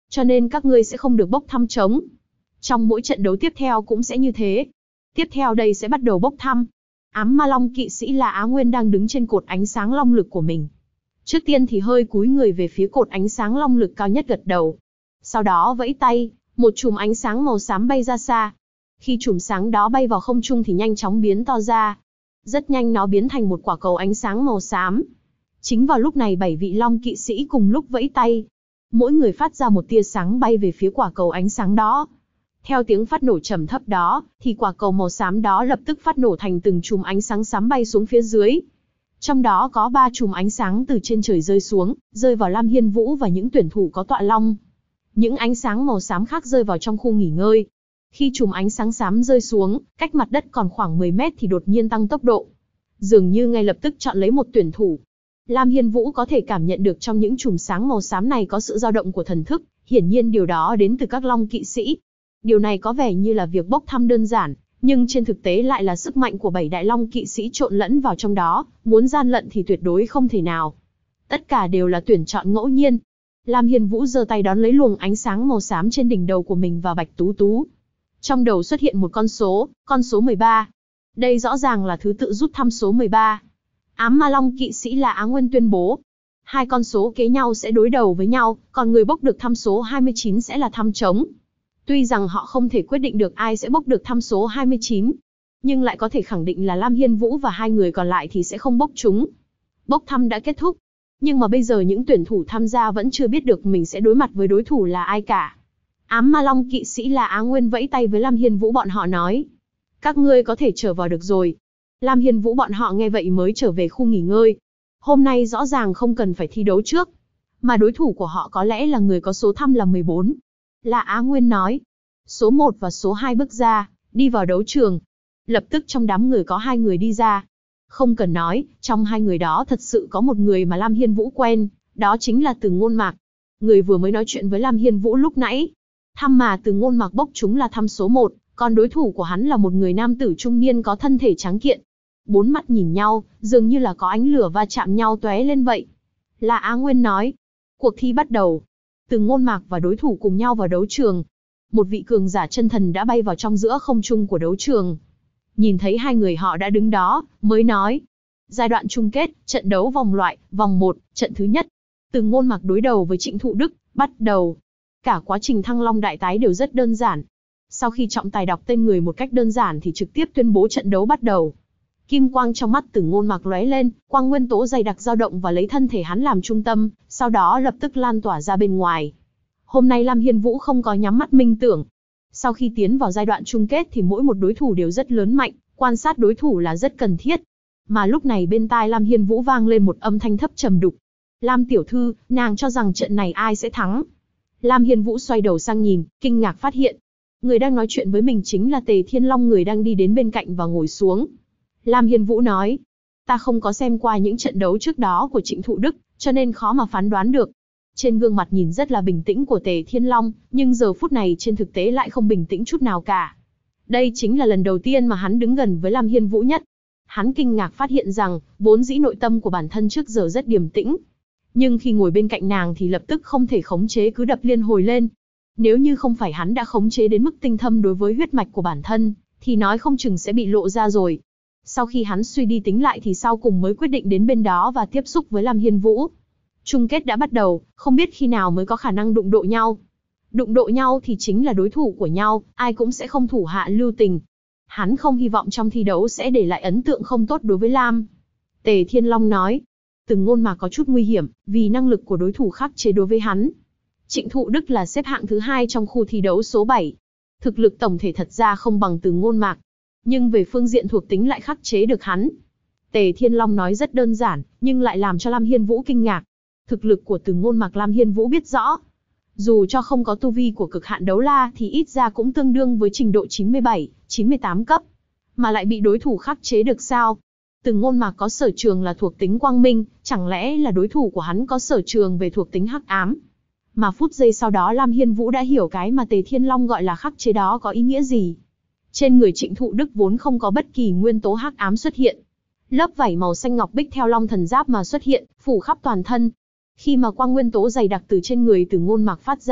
Cho nên các ngươi sẽ không được bốc thăm trống. Trong mỗi trận đấu tiếp theo cũng sẽ như thế. Tiếp theo đây sẽ bắt đầu bốc thăm. Ám Ma Long kỵ sĩ là Á Nguyên đang đứng trên cột ánh sáng long lực của mình. Trước tiên thì hơi cúi người về phía cột ánh sáng long lực cao nhất gật đầu. Sau đó vẫy tay, một chùm ánh sáng màu xám bay ra xa. Khi chùm sáng đó bay vào không trung thì nhanh chóng biến to ra. Rất nhanh nó biến thành một quả cầu ánh sáng màu xám. Chính vào lúc này 7 vị Long kỵ sĩ cùng lúc vẫy tay. Mỗi người phát ra một tia sáng bay về phía quả cầu ánh sáng đó. Theo tiếng phát nổ trầm thấp đó, thì quả cầu màu xám đó lập tức phát nổ thành từng chùm ánh sáng xám bay xuống phía dưới. Trong đó có 3 chùm ánh sáng từ trên trời rơi xuống, rơi vào Lam Hiên Vũ và những tuyển thủ có tọa long. Những ánh sáng màu xám khác rơi vào trong khu nghỉ ngơi. Khi chùm ánh sáng xám rơi xuống, cách mặt đất còn khoảng 10 mét thì đột nhiên tăng tốc độ. Dường như ngay lập tức chọn lấy một tuyển thủ. Lam Hiên Vũ có thể cảm nhận được trong những chùm sáng màu xám này có sự dao động của thần thức, hiển nhiên điều đó đến từ các Long kỵ sĩ. Điều này có vẻ như là việc bốc thăm đơn giản, nhưng trên thực tế lại là sức mạnh của 7 đại Long kỵ sĩ trộn lẫn vào trong đó, muốn gian lận thì tuyệt đối không thể nào. Tất cả đều là tuyển chọn ngẫu nhiên. Lam Hiên Vũ giơ tay đón lấy luồng ánh sáng màu xám trên đỉnh đầu của mình và Bạch Tú Tú. Trong đầu xuất hiện một con số 13. Đây rõ ràng là thứ tự rút thăm số 13. Ám Ma Long kỵ sĩ là Á Nguyên tuyên bố. Hai con số kế nhau sẽ đối đầu với nhau, còn người bốc được thăm số 29 sẽ là thăm trống. Tuy rằng họ không thể quyết định được ai sẽ bốc được thăm số 29, nhưng lại có thể khẳng định là Lam Hiên Vũ và hai người còn lại thì sẽ không bốc chúng. Bốc thăm đã kết thúc, nhưng mà bây giờ những tuyển thủ tham gia vẫn chưa biết được mình sẽ đối mặt với đối thủ là ai cả. Ám Ma Long kỵ sĩ là Á Nguyên vẫy tay với Lam Hiên Vũ bọn họ nói. Các ngươi có thể trở vào được rồi. Lam Hiên Vũ bọn họ nghe vậy mới trở về khu nghỉ ngơi. Hôm nay rõ ràng không cần phải thi đấu trước, mà đối thủ của họ có lẽ là người có số thăm là 14. Là Á Nguyên nói. Số 1 và số 2 bước ra, đi vào đấu trường. Lập tức trong đám người có 2 người đi ra. Không cần nói, trong 2 người đó thật sự có một người mà Lam Hiên Vũ quen, đó chính là Từ Ngôn Mạc. Người vừa mới nói chuyện với Lam Hiên Vũ lúc nãy. Thăm mà Từ Ngôn Mạc bốc chúng là thăm số 1, còn đối thủ của hắn là một người nam tử trung niên có thân thể tráng kiện. Bốn mắt nhìn nhau, dường như là có ánh lửa va chạm nhau tóe lên vậy. Là Á Nguyên nói. Cuộc thi bắt đầu. Từ Ngôn Mạc và đối thủ cùng nhau vào đấu trường. Một vị cường giả chân thần đã bay vào trong giữa không trung của đấu trường. Nhìn thấy hai người họ đã đứng đó, mới nói. Giai đoạn chung kết, trận đấu vòng loại, vòng 1, trận thứ nhất. Từ Ngôn Mạc đối đầu với Trịnh Thụ Đức, bắt đầu. Cả quá trình Thăng Long đại tái đều rất đơn giản. Sau khi trọng tài đọc tên người một cách đơn giản thì trực tiếp tuyên bố trận đấu bắt đầu. Kim quang trong mắt Từ Ngôn Mạc lóe lên, quang nguyên tố dày đặc dao động và lấy thân thể hắn làm trung tâm, sau đó lập tức lan tỏa ra bên ngoài. Hôm nay Lam Hiên Vũ không có nhắm mắt minh tưởng. Sau khi tiến vào giai đoạn chung kết thì mỗi một đối thủ đều rất lớn mạnh, quan sát đối thủ là rất cần thiết. Mà lúc này bên tai Lam Hiên Vũ vang lên một âm thanh thấp trầm đục. Lam tiểu thư, nàng cho rằng trận này ai sẽ thắng? Lam Hiên Vũ xoay đầu sang nhìn, kinh ngạc phát hiện. Người đang nói chuyện với mình chính là Tề Thiên Long, người đang đi đến bên cạnh và ngồi xuống. Lam Hiên Vũ nói, ta không có xem qua những trận đấu trước đó của Trịnh Thụ Đức, cho nên khó mà phán đoán được. Trên gương mặt nhìn rất là bình tĩnh của Tề Thiên Long, nhưng giờ phút này trên thực tế lại không bình tĩnh chút nào cả. Đây chính là lần đầu tiên mà hắn đứng gần với Lam Hiên Vũ nhất. Hắn kinh ngạc phát hiện rằng, vốn dĩ nội tâm của bản thân trước giờ rất điềm tĩnh. Nhưng khi ngồi bên cạnh nàng thì lập tức không thể khống chế cứ đập liên hồi lên. Nếu như không phải hắn đã khống chế đến mức tinh thâm đối với huyết mạch của bản thân, thì nói không chừng sẽ bị lộ ra rồi. Sau khi hắn suy đi tính lại thì sau cùng mới quyết định đến bên đó và tiếp xúc với Lam Hiên Vũ. Chung kết đã bắt đầu, không biết khi nào mới có khả năng đụng độ nhau. Đụng độ nhau thì chính là đối thủ của nhau, ai cũng sẽ không thủ hạ lưu tình. Hắn không hy vọng trong thi đấu sẽ để lại ấn tượng không tốt đối với Lam. Tề Thiên Long nói, Từ Ngôn Mạc có chút nguy hiểm, vì năng lực của đối thủ khắc chế đối với hắn. Trịnh Thụ Đức là xếp hạng thứ 2 trong khu thi đấu số 7. Thực lực tổng thể thật ra không bằng Từ Ngôn Mạc, nhưng về phương diện thuộc tính lại khắc chế được hắn. Tề Thiên Long nói rất đơn giản, nhưng lại làm cho Lam Hiên Vũ kinh ngạc. Thực lực của Từ Ngôn Mạc Lam Hiên Vũ biết rõ. Dù cho không có tu vi của cực hạn đấu la thì ít ra cũng tương đương với trình độ 97, 98 cấp. Mà lại bị đối thủ khắc chế được sao? Từ Ngôn Mạc có sở trường là thuộc tính quang minh, chẳng lẽ là đối thủ của hắn có sở trường về thuộc tính hắc ám? Mà phút giây sau đó Lam Hiên Vũ đã hiểu cái mà Tề Thiên Long gọi là khắc chế đó có ý nghĩa gì. Trên người Trịnh Thụ Đức vốn không có bất kỳ nguyên tố hắc ám xuất hiện. Lớp vảy màu xanh ngọc bích theo Long Thần Giáp mà xuất hiện, phủ khắp toàn thân. Khi mà quang nguyên tố dày đặc từ trên người Từ Ngôn Mạc phát ra,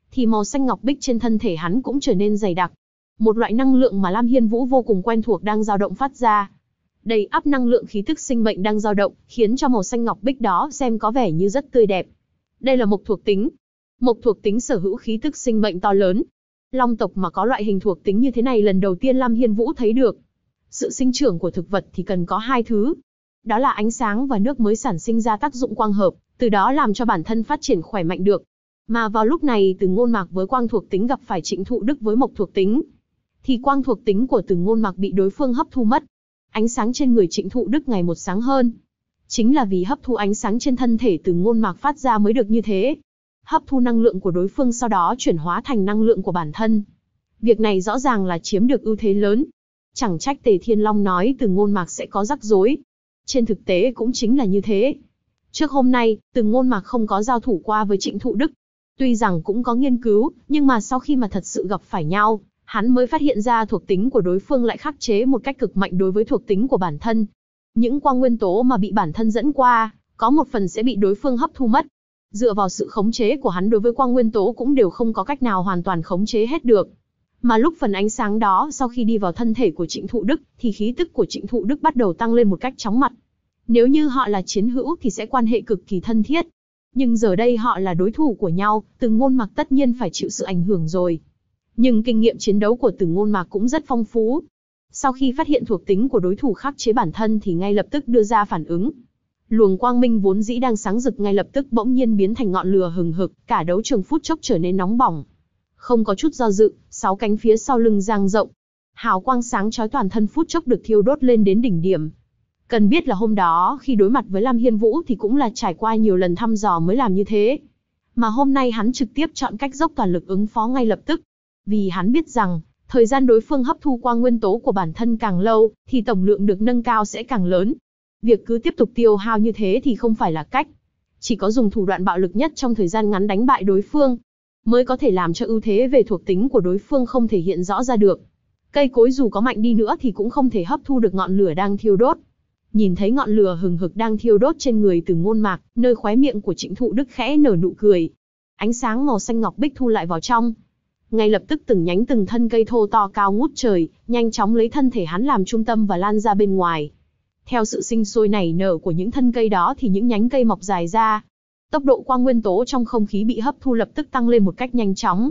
thì màu xanh ngọc bích trên thân thể hắn cũng trở nên dày đặc. Một loại năng lượng mà Lam Hiên Vũ vô cùng quen thuộc đang dao động phát ra. Đầy ắp năng lượng khí tức sinh mệnh đang dao động, khiến cho màu xanh ngọc bích đó xem có vẻ như rất tươi đẹp. Đây là mộc thuộc tính. Mộc thuộc tính sở hữu khí tức sinh mệnh to lớn. Long tộc mà có loại hình thuộc tính như thế này lần đầu tiên Lam Hiên Vũ thấy được. Sự sinh trưởng của thực vật thì cần có hai thứ. Đó là ánh sáng và nước mới sản sinh ra tác dụng quang hợp, từ đó làm cho bản thân phát triển khỏe mạnh được. Mà vào lúc này Từ Ngôn Mạc với quang thuộc tính gặp phải Trịnh Thụ Đức với mộc thuộc tính, thì quang thuộc tính của Từ Ngôn Mạc bị đối phương hấp thu mất. Ánh sáng trên người Trịnh Thụ Đức ngày một sáng hơn. Chính là vì hấp thu ánh sáng trên thân thể Từ Ngôn Mạc phát ra mới được như thế. Hấp thu năng lượng của đối phương sau đó chuyển hóa thành năng lượng của bản thân. Việc này rõ ràng là chiếm được ưu thế lớn. Chẳng trách Tề Thiên Long nói Từ Ngôn Mạc sẽ có rắc rối. Trên thực tế cũng chính là như thế. Trước hôm nay, Từ Ngôn Mạc không có giao thủ qua với Trịnh Thụ Đức. Tuy rằng cũng có nghiên cứu, nhưng mà sau khi mà thật sự gặp phải nhau, hắn mới phát hiện ra thuộc tính của đối phương lại khắc chế một cách cực mạnh đối với thuộc tính của bản thân. Những quang nguyên tố mà bị bản thân dẫn qua, có một phần sẽ bị đối phương hấp thu mất. Dựa vào sự khống chế của hắn đối với quang nguyên tố cũng đều không có cách nào hoàn toàn khống chế hết được. Mà lúc phần ánh sáng đó sau khi đi vào thân thể của Trịnh Thụ Đức, thì khí tức của Trịnh Thụ Đức bắt đầu tăng lên một cách chóng mặt. Nếu như họ là chiến hữu thì sẽ quan hệ cực kỳ thân thiết. Nhưng giờ đây họ là đối thủ của nhau, Từ Ngôn Mạc tất nhiên phải chịu sự ảnh hưởng rồi. Nhưng kinh nghiệm chiến đấu của Từ Ngôn Mạc cũng rất phong phú. Sau khi phát hiện thuộc tính của đối thủ khắc chế bản thân thì ngay lập tức đưa ra phản ứng. Luồng quang minh vốn dĩ đang sáng rực ngay lập tức bỗng nhiên biến thành ngọn lửa hừng hực, cả đấu trường phút chốc trở nên nóng bỏng. Không có chút do dự, 6 cánh phía sau lưng dang rộng. Hào quang sáng chói toàn thân phút chốc được thiêu đốt lên đến đỉnh điểm. Cần biết là hôm đó khi đối mặt với Lam Hiên Vũ thì cũng là trải qua nhiều lần thăm dò mới làm như thế. Mà hôm nay hắn trực tiếp chọn cách dốc toàn lực ứng phó ngay lập tức. Vì hắn biết rằng, thời gian đối phương hấp thu quang nguyên tố của bản thân càng lâu, thì tổng lượng được nâng cao sẽ càng lớn. Việc cứ tiếp tục tiêu hao như thế thì không phải là cách. Chỉ có dùng thủ đoạn bạo lực nhất trong thời gian ngắn đánh bại đối phương, mới có thể làm cho ưu thế về thuộc tính của đối phương không thể hiện rõ ra được. Cây cối dù có mạnh đi nữa thì cũng không thể hấp thu được ngọn lửa đang thiêu đốt. Nhìn thấy ngọn lửa hừng hực đang thiêu đốt trên người Từ Ngôn Mạc, nơi khóe miệng của Trịnh Thụ Đức khẽ nở nụ cười. Ánh sáng màu xanh ngọc bích thu lại vào trong. Ngay lập tức từng nhánh từng thân cây thô to cao ngút trời, nhanh chóng lấy thân thể hắn làm trung tâm và lan ra bên ngoài. Theo sự sinh sôi nảy nở của những thân cây đó thì những nhánh cây mọc dài ra. Tốc độ quang nguyên tố trong không khí bị hấp thu lập tức tăng lên một cách nhanh chóng.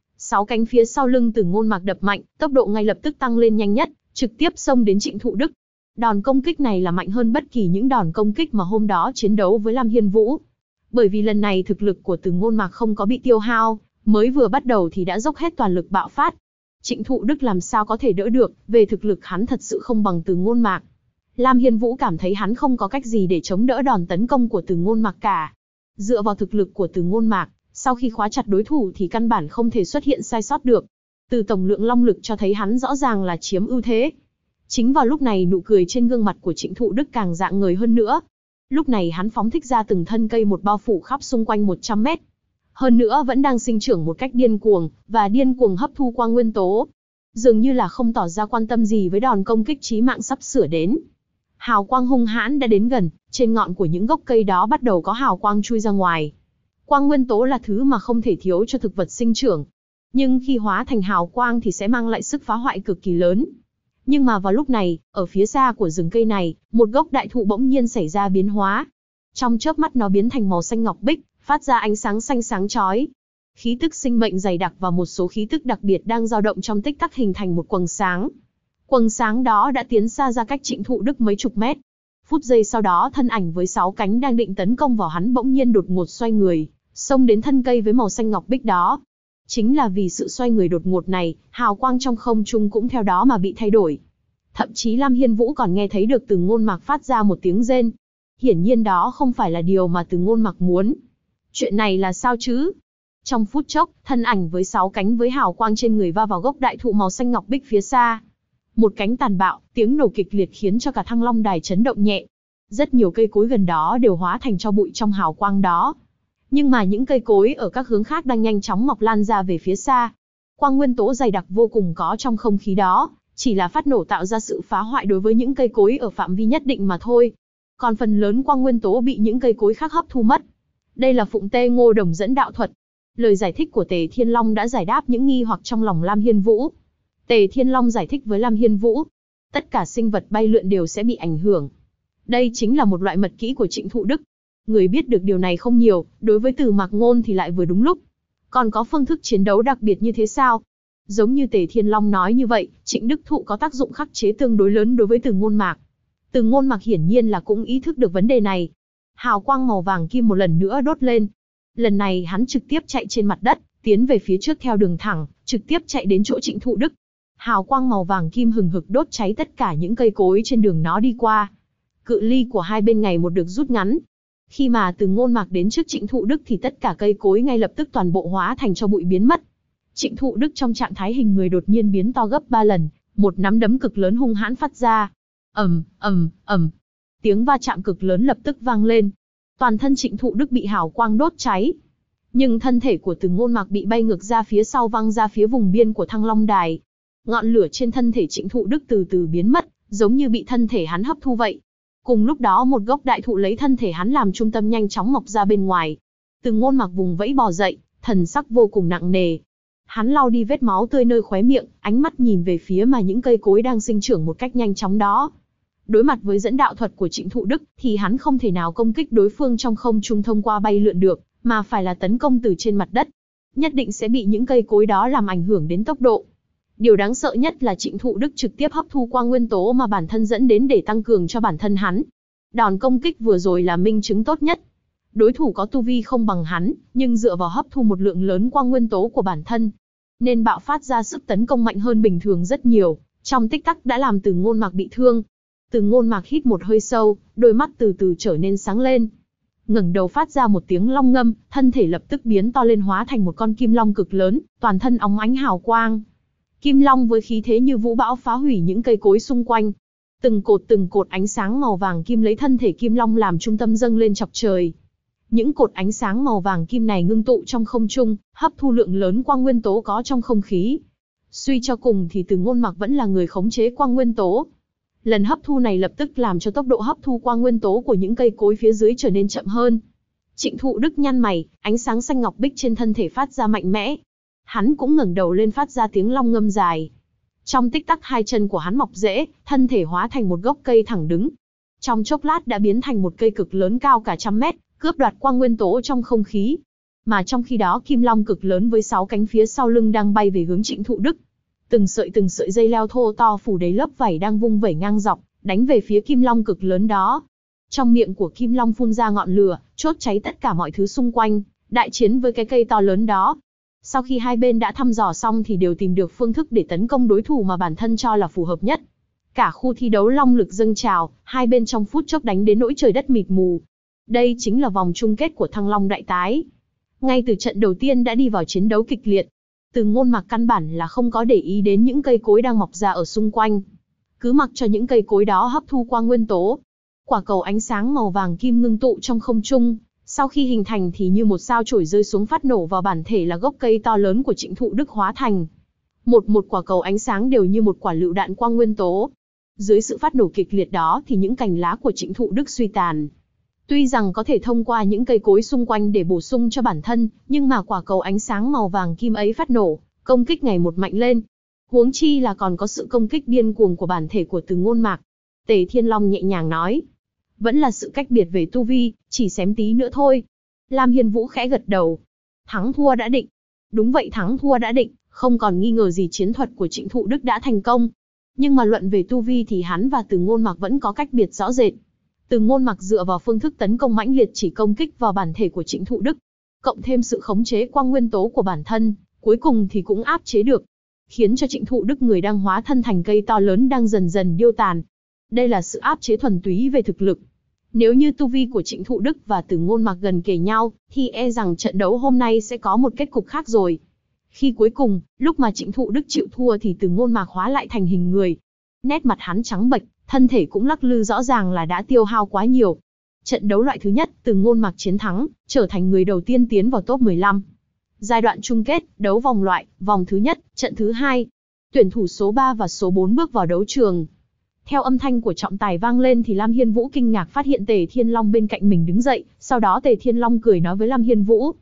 6 cánh phía sau lưng Từ Ngôn Mạc đập mạnh, tốc độ ngay lập tức tăng lên nhanh nhất, trực tiếp xông đến Trịnh Thụ Đức. Đòn công kích này là mạnh hơn bất kỳ những đòn công kích mà hôm đó chiến đấu với Lam Hiên Vũ. Bởi vì lần này thực lực của Từ Ngôn Mạc không có bị tiêu hao, mới vừa bắt đầu thì đã dốc hết toàn lực bạo phát. Trịnh Thụ Đức làm sao có thể đỡ được, về thực lực hắn thật sự không bằng Từ Ngôn Mạc. Lam Hiên Vũ cảm thấy hắn không có cách gì để chống đỡ đòn tấn công của Từ Ngôn Mạc cả. Dựa vào thực lực của Từ Ngôn Mạc, sau khi khóa chặt đối thủ thì căn bản không thể xuất hiện sai sót được. Từ tổng lượng long lực cho thấy hắn rõ ràng là chiếm ưu thế. Chính vào lúc này nụ cười trên gương mặt của Trịnh Thụ Đức càng rạng ngời hơn nữa. Lúc này hắn phóng thích ra từng thân cây một bao phủ khắp xung quanh 100 mét. Hơn nữa vẫn đang sinh trưởng một cách điên cuồng, và điên cuồng hấp thu quang nguyên tố. Dường như là không tỏ ra quan tâm gì với đòn công kích chí mạng sắp sửa đến. Hào quang hung hãn đã đến gần, trên ngọn của những gốc cây đó bắt đầu có hào quang chui ra ngoài. Quang nguyên tố là thứ mà không thể thiếu cho thực vật sinh trưởng. Nhưng khi hóa thành hào quang thì sẽ mang lại sức phá hoại cực kỳ lớn. Nhưng mà vào lúc này, ở phía xa của rừng cây này, một gốc đại thụ bỗng nhiên xảy ra biến hóa. Trong chớp mắt nó biến thành màu xanh ngọc bích, phát ra ánh sáng xanh sáng chói. Khí tức sinh mệnh dày đặc và một số khí tức đặc biệt đang dao động trong tích tắc hình thành một quầng sáng. Quầng sáng đó đã tiến xa ra cách Trịnh Thụ Đức mấy chục mét. Phút giây sau đó thân ảnh với 6 cánh đang định tấn công vào hắn bỗng nhiên đột ngột xoay người, xông đến thân cây với màu xanh ngọc bích đó. Chính là vì sự xoay người đột ngột này, hào quang trong không trung cũng theo đó mà bị thay đổi. Thậm chí Lam Hiên Vũ còn nghe thấy được Từ Ngôn Mạc phát ra một tiếng rên. Hiển nhiên đó không phải là điều mà Từ Ngôn Mạc muốn. Chuyện này là sao chứ? Trong phút chốc, thân ảnh với 6 cánh với hào quang trên người va vào gốc đại thụ màu xanh ngọc bích phía xa. Một cánh tàn bạo, tiếng nổ kịch liệt khiến cho cả Thăng Long Đài chấn động nhẹ. Rất nhiều cây cối gần đó đều hóa thành tro bụi trong hào quang đó. Nhưng mà những cây cối ở các hướng khác đang nhanh chóng mọc lan ra về phía xa. Quang nguyên tố dày đặc vô cùng có trong không khí đó, chỉ là phát nổ tạo ra sự phá hoại đối với những cây cối ở phạm vi nhất định mà thôi. Còn phần lớn quang nguyên tố bị những cây cối khác hấp thu mất. Đây là Phụng Tê Ngô Đồng dẫn đạo thuật. Lời giải thích của Tề Thiên Long đã giải đáp những nghi hoặc trong lòng Lam Hiên Vũ. Tề Thiên Long giải thích với Lam Hiên Vũ, tất cả sinh vật bay lượn đều sẽ bị ảnh hưởng. Đây chính là một loại mật kỹ của Trịnh Thụ Đức. Người biết được điều này không nhiều, đối với Từ Mạc Ngôn thì lại vừa đúng lúc. Còn có phương thức chiến đấu đặc biệt như thế sao? Giống như Tề Thiên Long nói như vậy, Trịnh Đức Thụ có tác dụng khắc chế tương đối lớn đối với Từ Ngôn Mạc. Từ Ngôn Mạc hiển nhiên là cũng ý thức được vấn đề này. Hào quang màu vàng kim một lần nữa đốt lên. Lần này hắn trực tiếp chạy trên mặt đất, tiến về phía trước theo đường thẳng, trực tiếp chạy đến chỗ Trịnh Thụ Đức. Hào quang màu vàng kim hừng hực đốt cháy tất cả những cây cối trên đường nó đi qua. Cự ly của hai bên ngày một được rút ngắn. Khi mà Từ Ngôn Mạc đến trước Trịnh Thụ Đức thì tất cả cây cối ngay lập tức toàn bộ hóa thành cho bụi biến mất. Trịnh Thụ Đức trong trạng thái hình người đột nhiên biến to gấp 3 lần, một nắm đấm cực lớn hung hãn phát ra. Ầm, ầm, ầm. Tiếng va chạm cực lớn lập tức vang lên. Toàn thân Trịnh Thụ Đức bị hào quang đốt cháy. Nhưng thân thể của Từ Ngôn Mạc bị bay ngược ra phía sau văng ra phía vùng biên của Thăng Long Đài. Ngọn lửa trên thân thể Trịnh Thụ Đức từ từ biến mất, giống như bị thân thể hắn hấp thu vậy. Cùng lúc đó một gốc đại thụ lấy thân thể hắn làm trung tâm nhanh chóng mọc ra bên ngoài. Từ Ngôn Mạc vùng vẫy bò dậy, thần sắc vô cùng nặng nề. Hắn lau đi vết máu tươi nơi khóe miệng, ánh mắt nhìn về phía mà những cây cối đang sinh trưởng một cách nhanh chóng đó. Đối mặt với dẫn đạo thuật của Trịnh Thụ Đức thì hắn không thể nào công kích đối phương trong không trung thông qua bay lượn được, mà phải là tấn công từ trên mặt đất. Nhất định sẽ bị những cây cối đó làm ảnh hưởng đến tốc độ. Điều đáng sợ nhất là Trịnh Thụ Đức trực tiếp hấp thu quang nguyên tố mà bản thân dẫn đến để tăng cường cho bản thân hắn. Đòn công kích vừa rồi là minh chứng tốt nhất. Đối thủ có tu vi không bằng hắn, nhưng dựa vào hấp thu một lượng lớn quang nguyên tố của bản thân, nên bạo phát ra sức tấn công mạnh hơn bình thường rất nhiều, trong tích tắc đã làm Từ Ngôn Mạc bị thương. Từ Ngôn Mạc hít một hơi sâu, đôi mắt từ từ trở nên sáng lên. Ngẩng đầu phát ra một tiếng long ngâm, thân thể lập tức biến to lên hóa thành một con kim long cực lớn, toàn thân óng ánh hào quang. Kim long với khí thế như vũ bão phá hủy những cây cối xung quanh. Từng cột ánh sáng màu vàng kim lấy thân thể kim long làm trung tâm dâng lên chọc trời. Những cột ánh sáng màu vàng kim này ngưng tụ trong không trung, hấp thu lượng lớn quang nguyên tố có trong không khí. Suy cho cùng thì Từ Ngôn Mạc vẫn là người khống chế quang nguyên tố. Lần hấp thu này lập tức làm cho tốc độ hấp thu quang nguyên tố của những cây cối phía dưới trở nên chậm hơn. Trịnh Thụ Đức nhăn mày, ánh sáng xanh ngọc bích trên thân thể phát ra mạnh mẽ. Hắn cũng ngẩng đầu lên phát ra tiếng long ngâm dài. Trong tích tắc hai chân của hắn mọc rễ, thân thể hóa thành một gốc cây thẳng đứng. Trong chốc lát đã biến thành một cây cực lớn cao cả 100 mét, cướp đoạt quang nguyên tố trong không khí. Mà trong khi đó kim long cực lớn với 6 cánh phía sau lưng đang bay về hướng Trịnh Thụ Đức. Từng sợi dây leo thô to phủ đầy lớp vảy đang vung vẩy ngang dọc, đánh về phía kim long cực lớn đó. Trong miệng của kim long phun ra ngọn lửa, chốt cháy tất cả mọi thứ xung quanh, đại chiến với cái cây to lớn đó. Sau khi hai bên đã thăm dò xong thì đều tìm được phương thức để tấn công đối thủ mà bản thân cho là phù hợp nhất. Cả khu thi đấu long lực dâng trào, hai bên trong phút chốc đánh đến nỗi trời đất mịt mù. Đây chính là vòng chung kết của Thăng Long Đại Tái. Ngay từ trận đầu tiên đã đi vào chiến đấu kịch liệt. Từ Ngôn Mạc căn bản là không có để ý đến những cây cối đang mọc ra ở xung quanh. Cứ mặc cho những cây cối đó hấp thu quang nguyên tố. Quả cầu ánh sáng màu vàng kim ngưng tụ trong không trung, sau khi hình thành thì như một sao chổi rơi xuống phát nổ vào bản thể là gốc cây to lớn của Trịnh Thụ Đức hóa thành. Một quả cầu ánh sáng đều như một quả lựu đạn quang nguyên tố. Dưới sự phát nổ kịch liệt đó thì những cành lá của Trịnh Thụ Đức suy tàn. Tuy rằng có thể thông qua những cây cối xung quanh để bổ sung cho bản thân, nhưng mà quả cầu ánh sáng màu vàng kim ấy phát nổ, công kích ngày một mạnh lên. Huống chi là còn có sự công kích điên cuồng của bản thể của Từ Ngôn Mạc. Tề Thiên Long nhẹ nhàng nói. Vẫn là sự cách biệt về tu vi, chỉ xém tí nữa thôi. Lam Hiên Vũ khẽ gật đầu. Thắng thua đã định. Đúng vậy, thắng thua đã định, không còn nghi ngờ gì chiến thuật của Trịnh Thụ Đức đã thành công. Nhưng mà luận về tu vi thì hắn và Từ Ngôn Mạc vẫn có cách biệt rõ rệt. Từ Ngôn Mạc dựa vào phương thức tấn công mãnh liệt chỉ công kích vào bản thể của Trịnh Thụ Đức, cộng thêm sự khống chế quang nguyên tố của bản thân, cuối cùng thì cũng áp chế được, khiến cho Trịnh Thụ Đức người đang hóa thân thành cây to lớn đang dần dần điêu tàn. Đây là sự áp chế thuần túy về thực lực. Nếu như tu vi của Trịnh Thụ Đức và Từ Ngôn Mạc gần kề nhau, thì e rằng trận đấu hôm nay sẽ có một kết cục khác rồi. Khi cuối cùng, lúc mà Trịnh Thụ Đức chịu thua thì Từ Ngôn Mạc hóa lại thành hình người. Nét mặt hắn trắng bệch, thân thể cũng lắc lư, rõ ràng là đã tiêu hao quá nhiều. Trận đấu loại thứ nhất, Từ Ngôn Mạc chiến thắng, trở thành người đầu tiên tiến vào top 15. Giai đoạn chung kết, đấu vòng loại, vòng thứ nhất, trận thứ hai. Tuyển thủ số 3 và số 4 bước vào đấu trường. Theo âm thanh của trọng tài vang lên thì Lam Hiên Vũ kinh ngạc phát hiện Tề Thiên Long bên cạnh mình đứng dậy, sau đó Tề Thiên Long cười nói với Lam Hiên Vũ.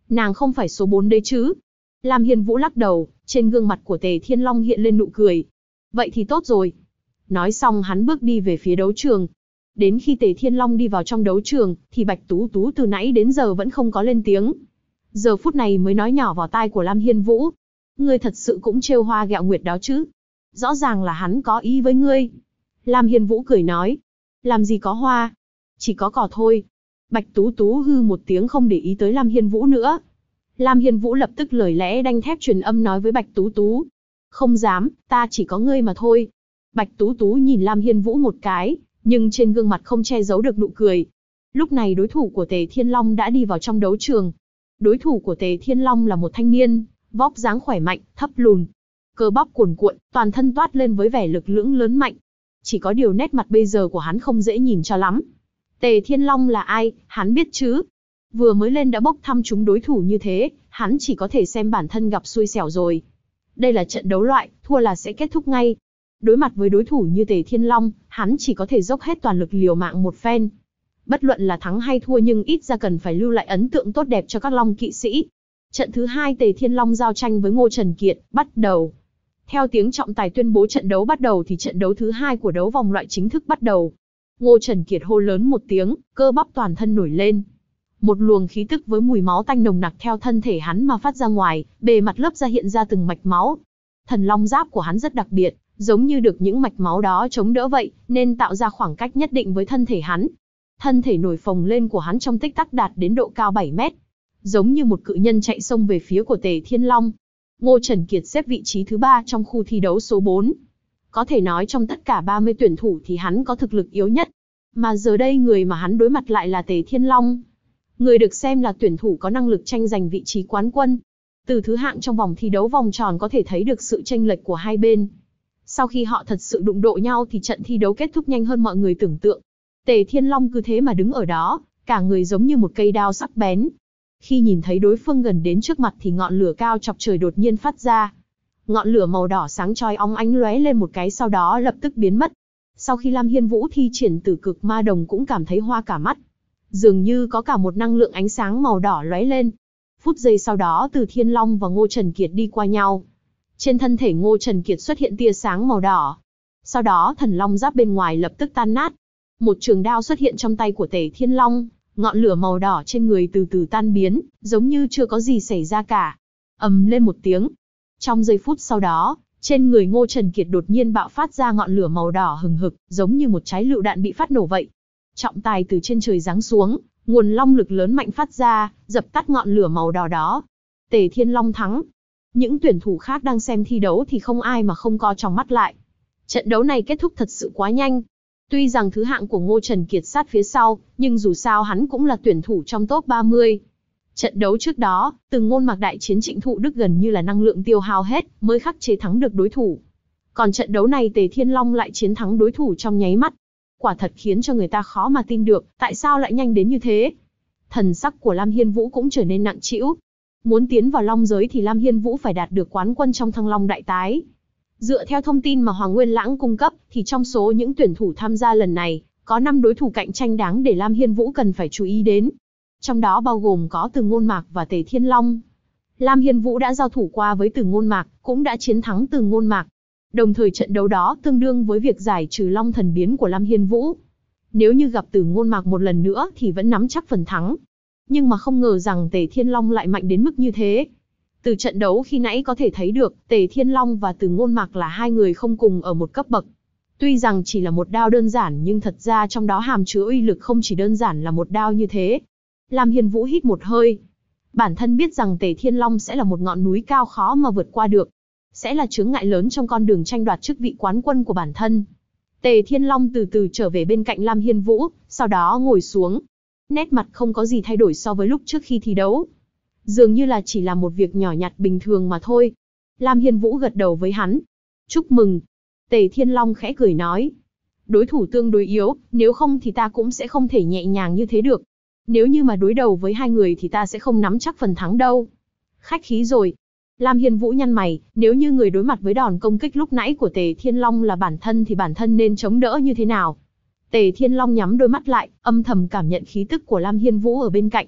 Nàng không phải số 4 đấy chứ? Lam Hiên Vũ lắc đầu, trên gương mặt của Tề Thiên Long hiện lên nụ cười. Vậy thì tốt rồi. Nói xong hắn bước đi về phía đấu trường. Đến khi Tề Thiên Long đi vào trong đấu trường, thì Bạch Tú Tú từ nãy đến giờ vẫn không có lên tiếng. Giờ phút này mới nói nhỏ vào tai của Lam Hiên Vũ. Ngươi thật sự cũng trêu hoa ghẹo nguyệt đó chứ? Rõ ràng là hắn có ý với ngươi. Lam Hiên Vũ cười nói. Làm gì có hoa? Chỉ có cỏ thôi. Bạch Tú Tú hư một tiếng không để ý tới Lam Hiên Vũ nữa. Lam Hiên Vũ lập tức lời lẽ đanh thép truyền âm nói với Bạch Tú Tú. Không dám, ta chỉ có ngươi mà thôi. Bạch Tú Tú nhìn Lam Hiên Vũ một cái, nhưng trên gương mặt không che giấu được nụ cười. Lúc này đối thủ của Tề Thiên Long đã đi vào trong đấu trường. Đối thủ của Tề Thiên Long là một thanh niên, vóc dáng khỏe mạnh, thấp lùn. Cơ bắp cuồn cuộn, toàn thân toát lên với vẻ lực lưỡng lớn mạnh. Chỉ có điều nét mặt bây giờ của hắn không dễ nhìn cho lắm. Tề Thiên Long là ai, hắn biết chứ? Vừa mới lên đã bốc thăm chúng đối thủ như thế, hắn chỉ có thể xem bản thân gặp xui xẻo rồi. Đây là trận đấu loại, thua là sẽ kết thúc ngay. Đối mặt với đối thủ như Tề Thiên Long, hắn chỉ có thể dốc hết toàn lực liều mạng một phen. Bất luận là thắng hay thua nhưng ít ra cần phải lưu lại ấn tượng tốt đẹp cho các Long kỵ sĩ. Trận thứ 2 Tề Thiên Long giao tranh với Ngô Trần Kiệt, bắt đầu. Theo tiếng trọng tài tuyên bố trận đấu bắt đầu thì trận đấu thứ 2 của đấu vòng loại chính thức bắt đầu. Ngô Trần Kiệt hô lớn một tiếng, cơ bắp toàn thân nổi lên. Một luồng khí tức với mùi máu tanh nồng nặc theo thân thể hắn mà phát ra ngoài, bề mặt lớp da hiện ra từng mạch máu. Thần long giáp của hắn rất đặc biệt, giống như được những mạch máu đó chống đỡ vậy, nên tạo ra khoảng cách nhất định với thân thể hắn. Thân thể nổi phồng lên của hắn trong tích tắc đạt đến độ cao 7 mét. Giống như một cự nhân chạy xông về phía của Tề Thiên Long. Ngô Trần Kiệt xếp vị trí thứ 3 trong khu thi đấu số 4. Có thể nói trong tất cả 30 tuyển thủ thì hắn có thực lực yếu nhất. Mà giờ đây người mà hắn đối mặt lại là Tề Thiên Long. Người được xem là tuyển thủ có năng lực tranh giành vị trí quán quân. Từ thứ hạng trong vòng thi đấu vòng tròn có thể thấy được sự chênh lệch của hai bên. Sau khi họ thật sự đụng độ nhau thì trận thi đấu kết thúc nhanh hơn mọi người tưởng tượng. Tề Thiên Long cứ thế mà đứng ở đó, cả người giống như một cây đao sắc bén. Khi nhìn thấy đối phương gần đến trước mặt thì ngọn lửa cao chọc trời đột nhiên phát ra. Ngọn lửa màu đỏ sáng chói óng ánh lóe lên một cái sau đó lập tức biến mất. Sau khi Lam Hiên Vũ thi triển Tử Cực Ma Đồng cũng cảm thấy hoa cả mắt. Dường như có cả một năng lượng ánh sáng màu đỏ lóe lên. Phút giây sau đó Từ Thiên Long và Ngô Trần Kiệt đi qua nhau. Trên thân thể Ngô Trần Kiệt xuất hiện tia sáng màu đỏ. Sau đó thần long giáp bên ngoài lập tức tan nát. Một trường đao xuất hiện trong tay của Tề Thiên Long, ngọn lửa màu đỏ trên người từ từ tan biến, giống như chưa có gì xảy ra cả. Ầm lên một tiếng. Trong giây phút sau đó, trên người Ngô Trần Kiệt đột nhiên bạo phát ra ngọn lửa màu đỏ hừng hực, giống như một trái lựu đạn bị phát nổ vậy. Trọng tài từ trên trời giáng xuống, nguồn long lực lớn mạnh phát ra, dập tắt ngọn lửa màu đỏ đó. Tề Thiên Long thắng. Những tuyển thủ khác đang xem thi đấu thì không ai mà không co tròng mắt lại. Trận đấu này kết thúc thật sự quá nhanh. Tuy rằng thứ hạng của Ngô Trần Kiệt sát phía sau, nhưng dù sao hắn cũng là tuyển thủ trong top 30. Trận đấu trước đó, Từ Ngôn Mạc đại chiến Trịnh Thụ Đức gần như là năng lượng tiêu hao hết mới khắc chế thắng được đối thủ. Còn trận đấu này Tề Thiên Long lại chiến thắng đối thủ trong nháy mắt. Quả thật khiến cho người ta khó mà tin được, tại sao lại nhanh đến như thế. Thần sắc của Lam Hiên Vũ cũng trở nên nặng trĩu. Muốn tiến vào long giới thì Lam Hiên Vũ phải đạt được quán quân trong Thăng Long Đại Tái. Dựa theo thông tin mà Hoàng Nguyên Lãng cung cấp, thì trong số những tuyển thủ tham gia lần này, có 5 đối thủ cạnh tranh đáng để Lam Hiên Vũ cần phải chú ý đến. Trong đó bao gồm có Từ Ngôn Mạc và Tề Thiên Long. Lam Hiên Vũ đã giao thủ qua với Từ Ngôn Mạc, cũng đã chiến thắng Từ Ngôn Mạc. Đồng thời trận đấu đó tương đương với việc giải trừ Long Thần Biến của Lam Hiên Vũ. Nếu như gặp Từ Ngôn Mạc một lần nữa thì vẫn nắm chắc phần thắng. Nhưng mà không ngờ rằng Tề Thiên Long lại mạnh đến mức như thế. Từ trận đấu khi nãy có thể thấy được, Tề Thiên Long và Từ Ngôn Mạc là hai người không cùng ở một cấp bậc. Tuy rằng chỉ là một đao đơn giản nhưng thật ra trong đó hàm chứa uy lực không chỉ đơn giản là một đao như thế. Lam Hiên Vũ hít một hơi. Bản thân biết rằng Tề Thiên Long sẽ là một ngọn núi cao khó mà vượt qua được. Sẽ là chướng ngại lớn trong con đường tranh đoạt chức vị quán quân của bản thân. Tề Thiên Long từ từ trở về bên cạnh Lam Hiên Vũ, sau đó ngồi xuống. Nét mặt không có gì thay đổi so với lúc trước khi thi đấu. Dường như là chỉ là một việc nhỏ nhặt bình thường mà thôi. Lam Hiên Vũ gật đầu với hắn. Chúc mừng. Tề Thiên Long khẽ cười nói. Đối thủ tương đối yếu, nếu không thì ta cũng sẽ không thể nhẹ nhàng như thế được. Nếu như mà đối đầu với hai người thì ta sẽ không nắm chắc phần thắng đâu. Khách khí rồi. Lam Hiên Vũ nhăn mày, nếu như người đối mặt với đòn công kích lúc nãy của Tề Thiên Long là bản thân thì bản thân nên chống đỡ như thế nào? Tề Thiên Long nhắm đôi mắt lại, âm thầm cảm nhận khí tức của Lam Hiên Vũ ở bên cạnh.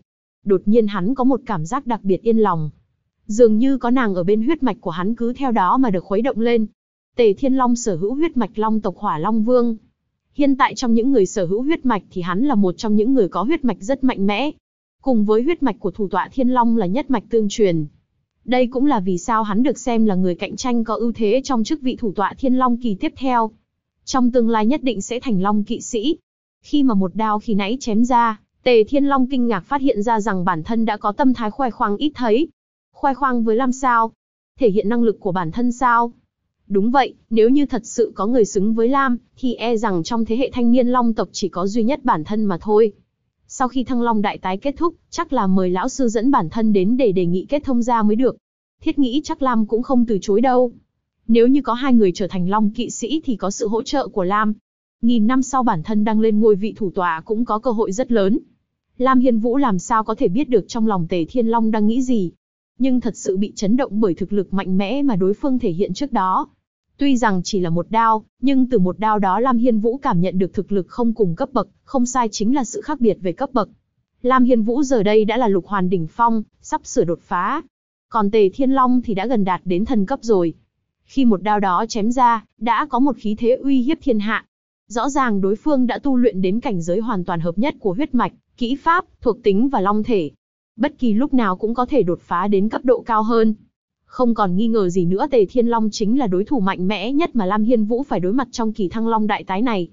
Đột nhiên hắn có một cảm giác đặc biệt yên lòng. Dường như có nàng ở bên, huyết mạch của hắn cứ theo đó mà được khuấy động lên. Tề Thiên Long sở hữu huyết mạch Long tộc Hỏa Long Vương. Hiện tại trong những người sở hữu huyết mạch thì hắn là một trong những người có huyết mạch rất mạnh mẽ. Cùng với huyết mạch của thủ tọa Thiên Long là nhất mạch tương truyền. Đây cũng là vì sao hắn được xem là người cạnh tranh có ưu thế trong chức vị thủ tọa Thiên Long kỳ tiếp theo. Trong tương lai nhất định sẽ thành Long kỵ sĩ. Khi mà một đao khi nãy chém ra, Tề Thiên Long kinh ngạc phát hiện ra rằng bản thân đã có tâm thái khoe khoang ít thấy. Khoe khoang với Lam sao? Thể hiện năng lực của bản thân sao? Đúng vậy, nếu như thật sự có người xứng với Lam, thì e rằng trong thế hệ thanh niên Long tộc chỉ có duy nhất bản thân mà thôi. Sau khi Thăng Long đại tái kết thúc, chắc là mời lão sư dẫn bản thân đến để đề nghị kết thông gia mới được. Thiết nghĩ chắc Lam cũng không từ chối đâu. Nếu như có hai người trở thành Long kỵ sĩ thì có sự hỗ trợ của Lam. Nghìn năm sau bản thân đăng lên ngôi vị thủ tọa cũng có cơ hội rất lớn. Lam Hiên Vũ làm sao có thể biết được trong lòng Tề Thiên Long đang nghĩ gì. Nhưng thật sự bị chấn động bởi thực lực mạnh mẽ mà đối phương thể hiện trước đó. Tuy rằng chỉ là một đao, nhưng từ một đao đó Lam Hiên Vũ cảm nhận được thực lực không cùng cấp bậc, không sai chính là sự khác biệt về cấp bậc. Lam Hiên Vũ giờ đây đã là lục hoàn đỉnh phong, sắp sửa đột phá. Còn Tề Thiên Long thì đã gần đạt đến thần cấp rồi. Khi một đao đó chém ra, đã có một khí thế uy hiếp thiên hạ. Rõ ràng đối phương đã tu luyện đến cảnh giới hoàn toàn hợp nhất của huyết mạch, kỹ pháp, thuộc tính và long thể. Bất kỳ lúc nào cũng có thể đột phá đến cấp độ cao hơn. Không còn nghi ngờ gì nữa, Tề Thiên Long chính là đối thủ mạnh mẽ nhất mà Lam Hiên Vũ phải đối mặt trong kỳ Thăng Long đại tái này.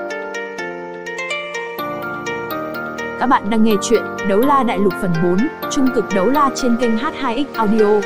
Các bạn đang nghe chuyện Đấu La Đại Lục phần 4, Trung cực đấu la trên kênh H2X Audio.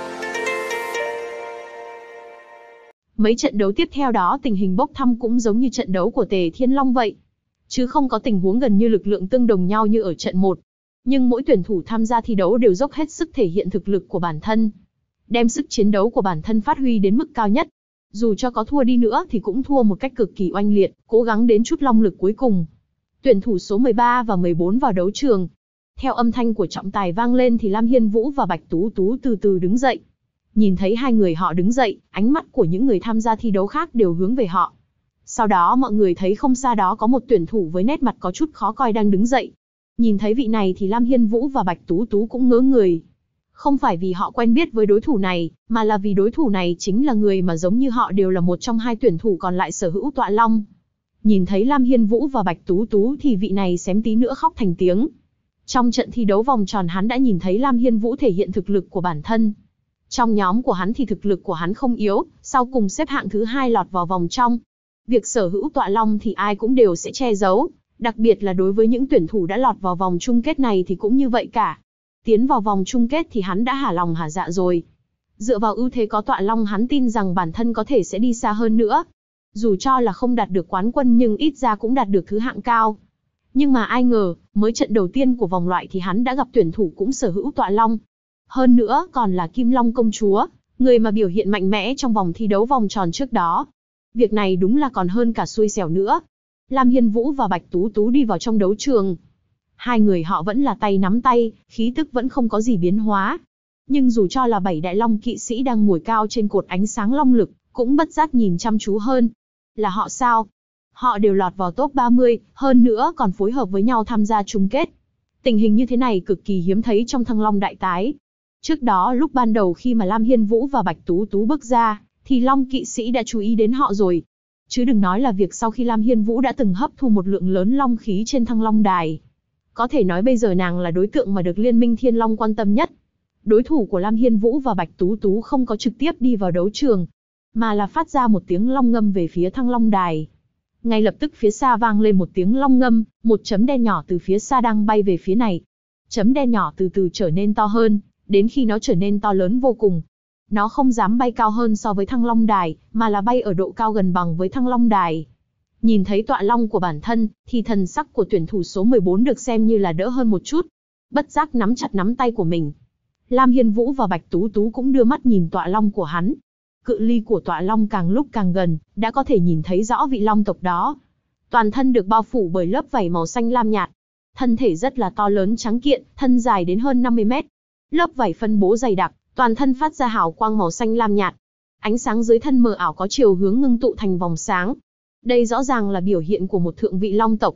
Mấy trận đấu tiếp theo đó tình hình bốc thăm cũng giống như trận đấu của Tề Thiên Long vậy. Chứ không có tình huống gần như lực lượng tương đồng nhau như ở trận 1. Nhưng mỗi tuyển thủ tham gia thi đấu đều dốc hết sức thể hiện thực lực của bản thân. Đem sức chiến đấu của bản thân phát huy đến mức cao nhất. Dù cho có thua đi nữa thì cũng thua một cách cực kỳ oanh liệt, cố gắng đến chút long lực cuối cùng. Tuyển thủ số 13 và 14 vào đấu trường. Theo âm thanh của trọng tài vang lên thì Lam Hiên Vũ và Bạch Tú Tú từ từ đứng dậy. Nhìn thấy hai người họ đứng dậy, ánh mắt của những người tham gia thi đấu khác đều hướng về họ. Sau đó mọi người thấy không xa đó có một tuyển thủ với nét mặt có chút khó coi đang đứng dậy. Nhìn thấy vị này thì Lam Hiên Vũ và Bạch Tú Tú cũng ngớ người. Không phải vì họ quen biết với đối thủ này, mà là vì đối thủ này chính là người mà giống như họ đều là một trong hai tuyển thủ còn lại sở hữu tọa long. Nhìn thấy Lam Hiên Vũ và Bạch Tú Tú thì vị này xém tí nữa khóc thành tiếng. Trong trận thi đấu vòng tròn hắn đã nhìn thấy Lam Hiên Vũ thể hiện thực lực của bản thân. Trong nhóm của hắn thì thực lực của hắn không yếu, sau cùng xếp hạng thứ 2 lọt vào vòng trong. Việc sở hữu tọa long thì ai cũng đều sẽ che giấu, đặc biệt là đối với những tuyển thủ đã lọt vào vòng chung kết này thì cũng như vậy cả. Tiến vào vòng chung kết thì hắn đã hả lòng hả dạ rồi. Dựa vào ưu thế có tọa long hắn tin rằng bản thân có thể sẽ đi xa hơn nữa. Dù cho là không đạt được quán quân nhưng ít ra cũng đạt được thứ hạng cao. Nhưng mà ai ngờ, mới trận đầu tiên của vòng loại thì hắn đã gặp tuyển thủ cũng sở hữu tọa long. Hơn nữa còn là Kim Long công chúa, người mà biểu hiện mạnh mẽ trong vòng thi đấu vòng tròn trước đó. Việc này đúng là còn hơn cả xui xẻo nữa. Lam Hiên Vũ và Bạch Tú Tú đi vào trong đấu trường. Hai người họ vẫn là tay nắm tay, khí tức vẫn không có gì biến hóa. Nhưng dù cho là 7 đại long kỵ sĩ đang ngồi cao trên cột ánh sáng long lực, cũng bất giác nhìn chăm chú hơn. Là họ sao? Họ đều lọt vào top 30, hơn nữa còn phối hợp với nhau tham gia chung kết. Tình hình như thế này cực kỳ hiếm thấy trong Thăng Long đại tái. Trước đó lúc ban đầu khi mà Lam Hiên Vũ và Bạch Tú Tú bước ra, thì Long kỵ sĩ đã chú ý đến họ rồi. Chứ đừng nói là việc sau khi Lam Hiên Vũ đã từng hấp thu một lượng lớn long khí trên Thăng Long đài. Có thể nói bây giờ nàng là đối tượng mà được Liên minh Thiên Long quan tâm nhất. Đối thủ của Lam Hiên Vũ và Bạch Tú Tú không có trực tiếp đi vào đấu trường, mà là phát ra một tiếng long ngâm về phía Thăng Long đài. Ngay lập tức phía xa vang lên một tiếng long ngâm, một chấm đen nhỏ từ phía xa đang bay về phía này. Chấm đen nhỏ từ từ trở nên to hơn, đến khi nó trở nên to lớn vô cùng. Nó không dám bay cao hơn so với Thăng Long đài, mà là bay ở độ cao gần bằng với Thăng Long đài. Nhìn thấy tọa long của bản thân, thì thần sắc của tuyển thủ số 14 được xem như là đỡ hơn một chút. Bất giác nắm chặt nắm tay của mình. Lam Hiên Vũ và Bạch Tú Tú cũng đưa mắt nhìn tọa long của hắn. Cự ly của tọa long càng lúc càng gần, đã có thể nhìn thấy rõ vị long tộc đó. Toàn thân được bao phủ bởi lớp vảy màu xanh lam nhạt. Thân thể rất là to lớn trắng kiện, thân dài đến hơn 50 mét. Lớp vảy phân bố dày đặc, toàn thân phát ra hào quang màu xanh lam nhạt. Ánh sáng dưới thân mờ ảo có chiều hướng ngưng tụ thành vòng sáng. Đây rõ ràng là biểu hiện của một thượng vị long tộc.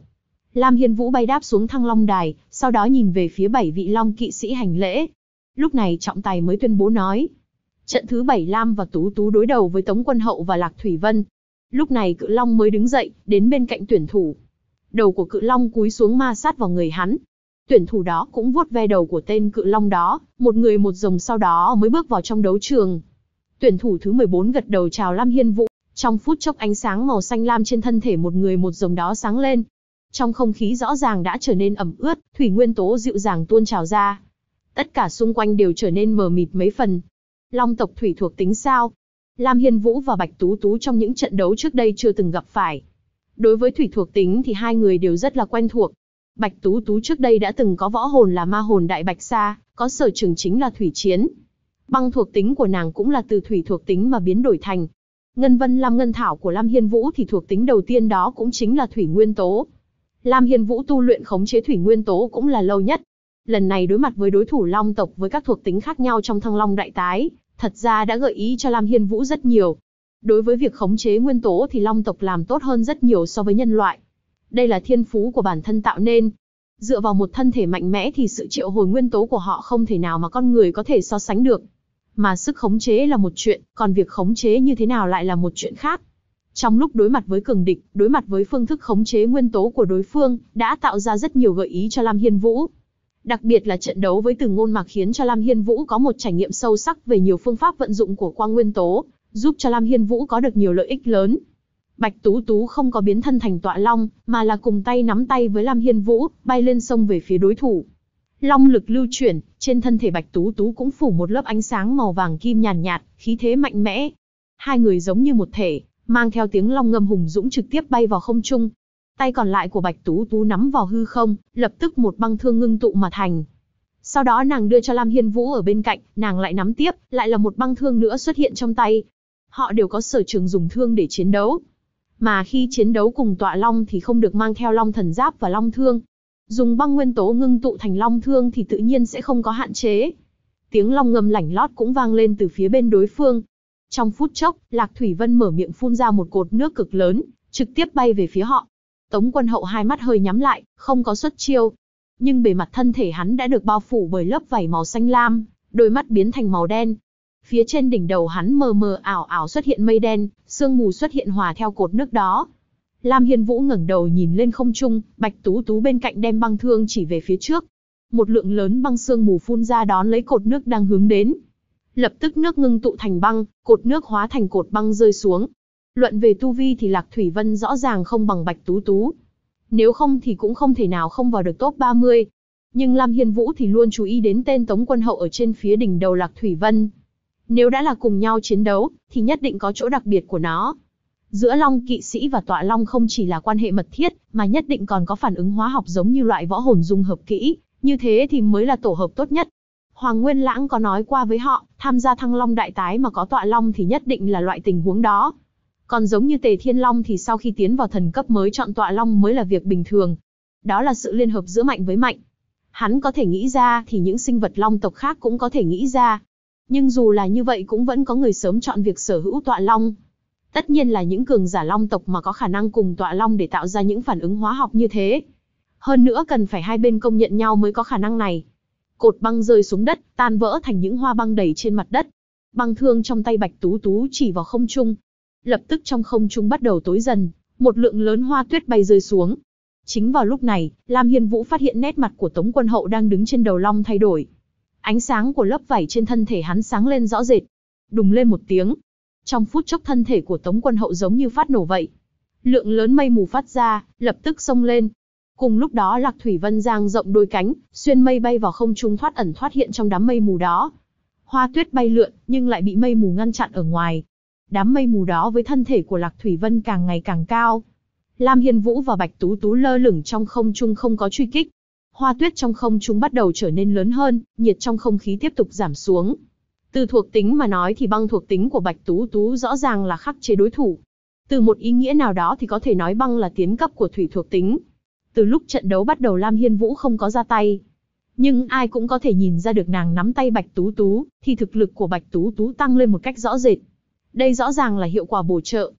Lam Hiên Vũ bay đáp xuống Thăng Long Đài, sau đó nhìn về phía 7 vị Long kỵ sĩ hành lễ. Lúc này trọng tài mới tuyên bố nói. Trận thứ 7 Lam và Tú Tú đối đầu với Tống Quân Hậu và Lạc Thủy Vân. Lúc này Cự Long mới đứng dậy, đến bên cạnh tuyển thủ. Đầu của Cự Long cúi xuống ma sát vào người hắn. Tuyển thủ đó cũng vuốt ve đầu của tên Cự Long đó, một người một rồng, sau đó mới bước vào trong đấu trường. Tuyển thủ thứ 14 gật đầu chào Lam Hiên Vũ. Trong phút chốc ánh sáng màu xanh lam trên thân thể một người một rồng đó sáng lên. Trong không khí rõ ràng đã trở nên ẩm ướt, thủy nguyên tố dịu dàng tuôn trào ra. Tất cả xung quanh đều trở nên mờ mịt mấy phần. Long tộc thủy thuộc tính sao? Lam Hiên Vũ và Bạch Tú Tú trong những trận đấu trước đây chưa từng gặp phải. Đối với thủy thuộc tính thì hai người đều rất là quen thuộc. Bạch Tú Tú trước đây đã từng có võ hồn là ma hồn Đại Bạch Sa, có sở trường chính là thủy chiến. Băng thuộc tính của nàng cũng là từ thủy thuộc tính mà biến đổi thành. Ngân Vân Lam Ngân Thảo của Lam Hiên Vũ thì thuộc tính đầu tiên đó cũng chính là thủy nguyên tố. Lam Hiên Vũ tu luyện khống chế thủy nguyên tố cũng là lâu nhất. Lần này đối mặt với đối thủ Long tộc với các thuộc tính khác nhau trong Thăng Long Đại Tái, thật ra đã gợi ý cho Lam Hiên Vũ rất nhiều. Đối với việc khống chế nguyên tố thì Long tộc làm tốt hơn rất nhiều so với nhân loại. Đây là thiên phú của bản thân tạo nên. Dựa vào một thân thể mạnh mẽ thì sự triệu hồi nguyên tố của họ không thể nào mà con người có thể so sánh được. Mà sức khống chế là một chuyện, còn việc khống chế như thế nào lại là một chuyện khác. Trong lúc đối mặt với cường địch, đối mặt với phương thức khống chế nguyên tố của đối phương, đã tạo ra rất nhiều gợi ý cho Lam Hiên Vũ. Đặc biệt là trận đấu với Từ Ngôn Mạc khiến cho Lam Hiên Vũ có một trải nghiệm sâu sắc về nhiều phương pháp vận dụng của quang nguyên tố, giúp cho Lam Hiên Vũ có được nhiều lợi ích lớn. Bạch Tú Tú không có biến thân thành Tọa Long, mà là cùng tay nắm tay với Lam Hiên Vũ, bay lên sông về phía đối thủ. Long lực lưu chuyển, trên thân thể Bạch Tú Tú cũng phủ một lớp ánh sáng màu vàng kim nhàn nhạt, khí thế mạnh mẽ. Hai người giống như một thể, mang theo tiếng long ngâm hùng dũng trực tiếp bay vào không trung. Tay còn lại của Bạch Tú Tú nắm vào hư không, lập tức một băng thương ngưng tụ mà thành. Sau đó nàng đưa cho Lam Hiên Vũ ở bên cạnh, nàng lại nắm tiếp, lại là một băng thương nữa xuất hiện trong tay. Họ đều có sở trường dùng thương để chiến đấu. Mà khi chiến đấu cùng Tọa Long thì không được mang theo Long Thần Giáp và Long Thương. Dùng băng nguyên tố ngưng tụ thành Long Thương thì tự nhiên sẽ không có hạn chế. Tiếng long ngâm lảnh lót cũng vang lên từ phía bên đối phương. Trong phút chốc, Lạc Thủy Vân mở miệng phun ra một cột nước cực lớn, trực tiếp bay về phía họ. Tống Quân Hậu hai mắt hơi nhắm lại, không có xuất chiêu. Nhưng bề mặt thân thể hắn đã được bao phủ bởi lớp vảy màu xanh lam, đôi mắt biến thành màu đen. Phía trên đỉnh đầu hắn mờ mờ ảo ảo xuất hiện mây đen, sương mù xuất hiện hòa theo cột nước đó. Lam Hiên Vũ ngẩng đầu nhìn lên không trung, Bạch Tú Tú bên cạnh đem băng thương chỉ về phía trước. Một lượng lớn băng sương mù phun ra đón lấy cột nước đang hướng đến. Lập tức nước ngưng tụ thành băng, cột nước hóa thành cột băng rơi xuống. Luận về tu vi thì Lạc Thủy Vân rõ ràng không bằng Bạch Tú Tú. Nếu không thì cũng không thể nào không vào được top 30. Nhưng Lam Hiên Vũ thì luôn chú ý đến tên Tống Quân Hậu ở trên phía đỉnh đầu Lạc Thủy Vân. Nếu đã là cùng nhau chiến đấu, thì nhất định có chỗ đặc biệt của nó. Giữa Long Kỵ Sĩ và Tọa Long không chỉ là quan hệ mật thiết, mà nhất định còn có phản ứng hóa học giống như loại võ hồn dung hợp kỹ, như thế thì mới là tổ hợp tốt nhất. Hoàng Nguyên Lãng có nói qua với họ, tham gia Thăng Long Đại Tái mà có Tọa Long thì nhất định là loại tình huống đó. Còn giống như Tề Thiên Long thì sau khi tiến vào thần cấp mới chọn Tọa Long mới là việc bình thường. Đó là sự liên hợp giữa mạnh với mạnh. Hắn có thể nghĩ ra thì những sinh vật Long tộc khác cũng có thể nghĩ ra. Nhưng dù là như vậy cũng vẫn có người sớm chọn việc sở hữu Tọa Long. Tất nhiên là những cường giả Long tộc mà có khả năng cùng Tọa Long để tạo ra những phản ứng hóa học như thế. Hơn nữa cần phải hai bên công nhận nhau mới có khả năng này. Cột băng rơi xuống đất, tan vỡ thành những hoa băng đầy trên mặt đất. Băng thương trong tay Bạch Tú Tú chỉ vào không trung. Lập tức trong không trung bắt đầu tối dần, một lượng lớn hoa tuyết bay rơi xuống. Chính vào lúc này, Lam Hiên Vũ phát hiện nét mặt của Tống Quân Hậu đang đứng trên đầu long thay đổi. Ánh sáng của lớp vảy trên thân thể hắn sáng lên rõ rệt. Đùng lên một tiếng. Trong phút chốc thân thể của Tống Quân Hậu giống như phát nổ vậy. Lượng lớn mây mù phát ra, lập tức xông lên. Cùng lúc đó Lạc Thủy Vân dang rộng đôi cánh, xuyên mây bay vào không trung thoát ẩn thoát hiện trong đám mây mù đó. Hoa tuyết bay lượn, nhưng lại bị mây mù ngăn chặn ở ngoài. Đám mây mù đó với thân thể của Lạc Thủy Vân càng ngày càng cao. Lam Hiên Vũ và Bạch Tú Tú lơ lửng trong không trung không có truy kích. Hoa tuyết trong không trung bắt đầu trở nên lớn hơn, nhiệt trong không khí tiếp tục giảm xuống. Từ thuộc tính mà nói thì băng thuộc tính của Bạch Tú Tú rõ ràng là khắc chế đối thủ. Từ một ý nghĩa nào đó thì có thể nói băng là tiến cấp của thủy thuộc tính. Từ lúc trận đấu bắt đầu Lam Hiên Vũ không có ra tay. Nhưng ai cũng có thể nhìn ra được nàng nắm tay Bạch Tú Tú, thì thực lực của Bạch Tú Tú tăng lên một cách rõ rệt. Đây rõ ràng là hiệu quả bổ trợ.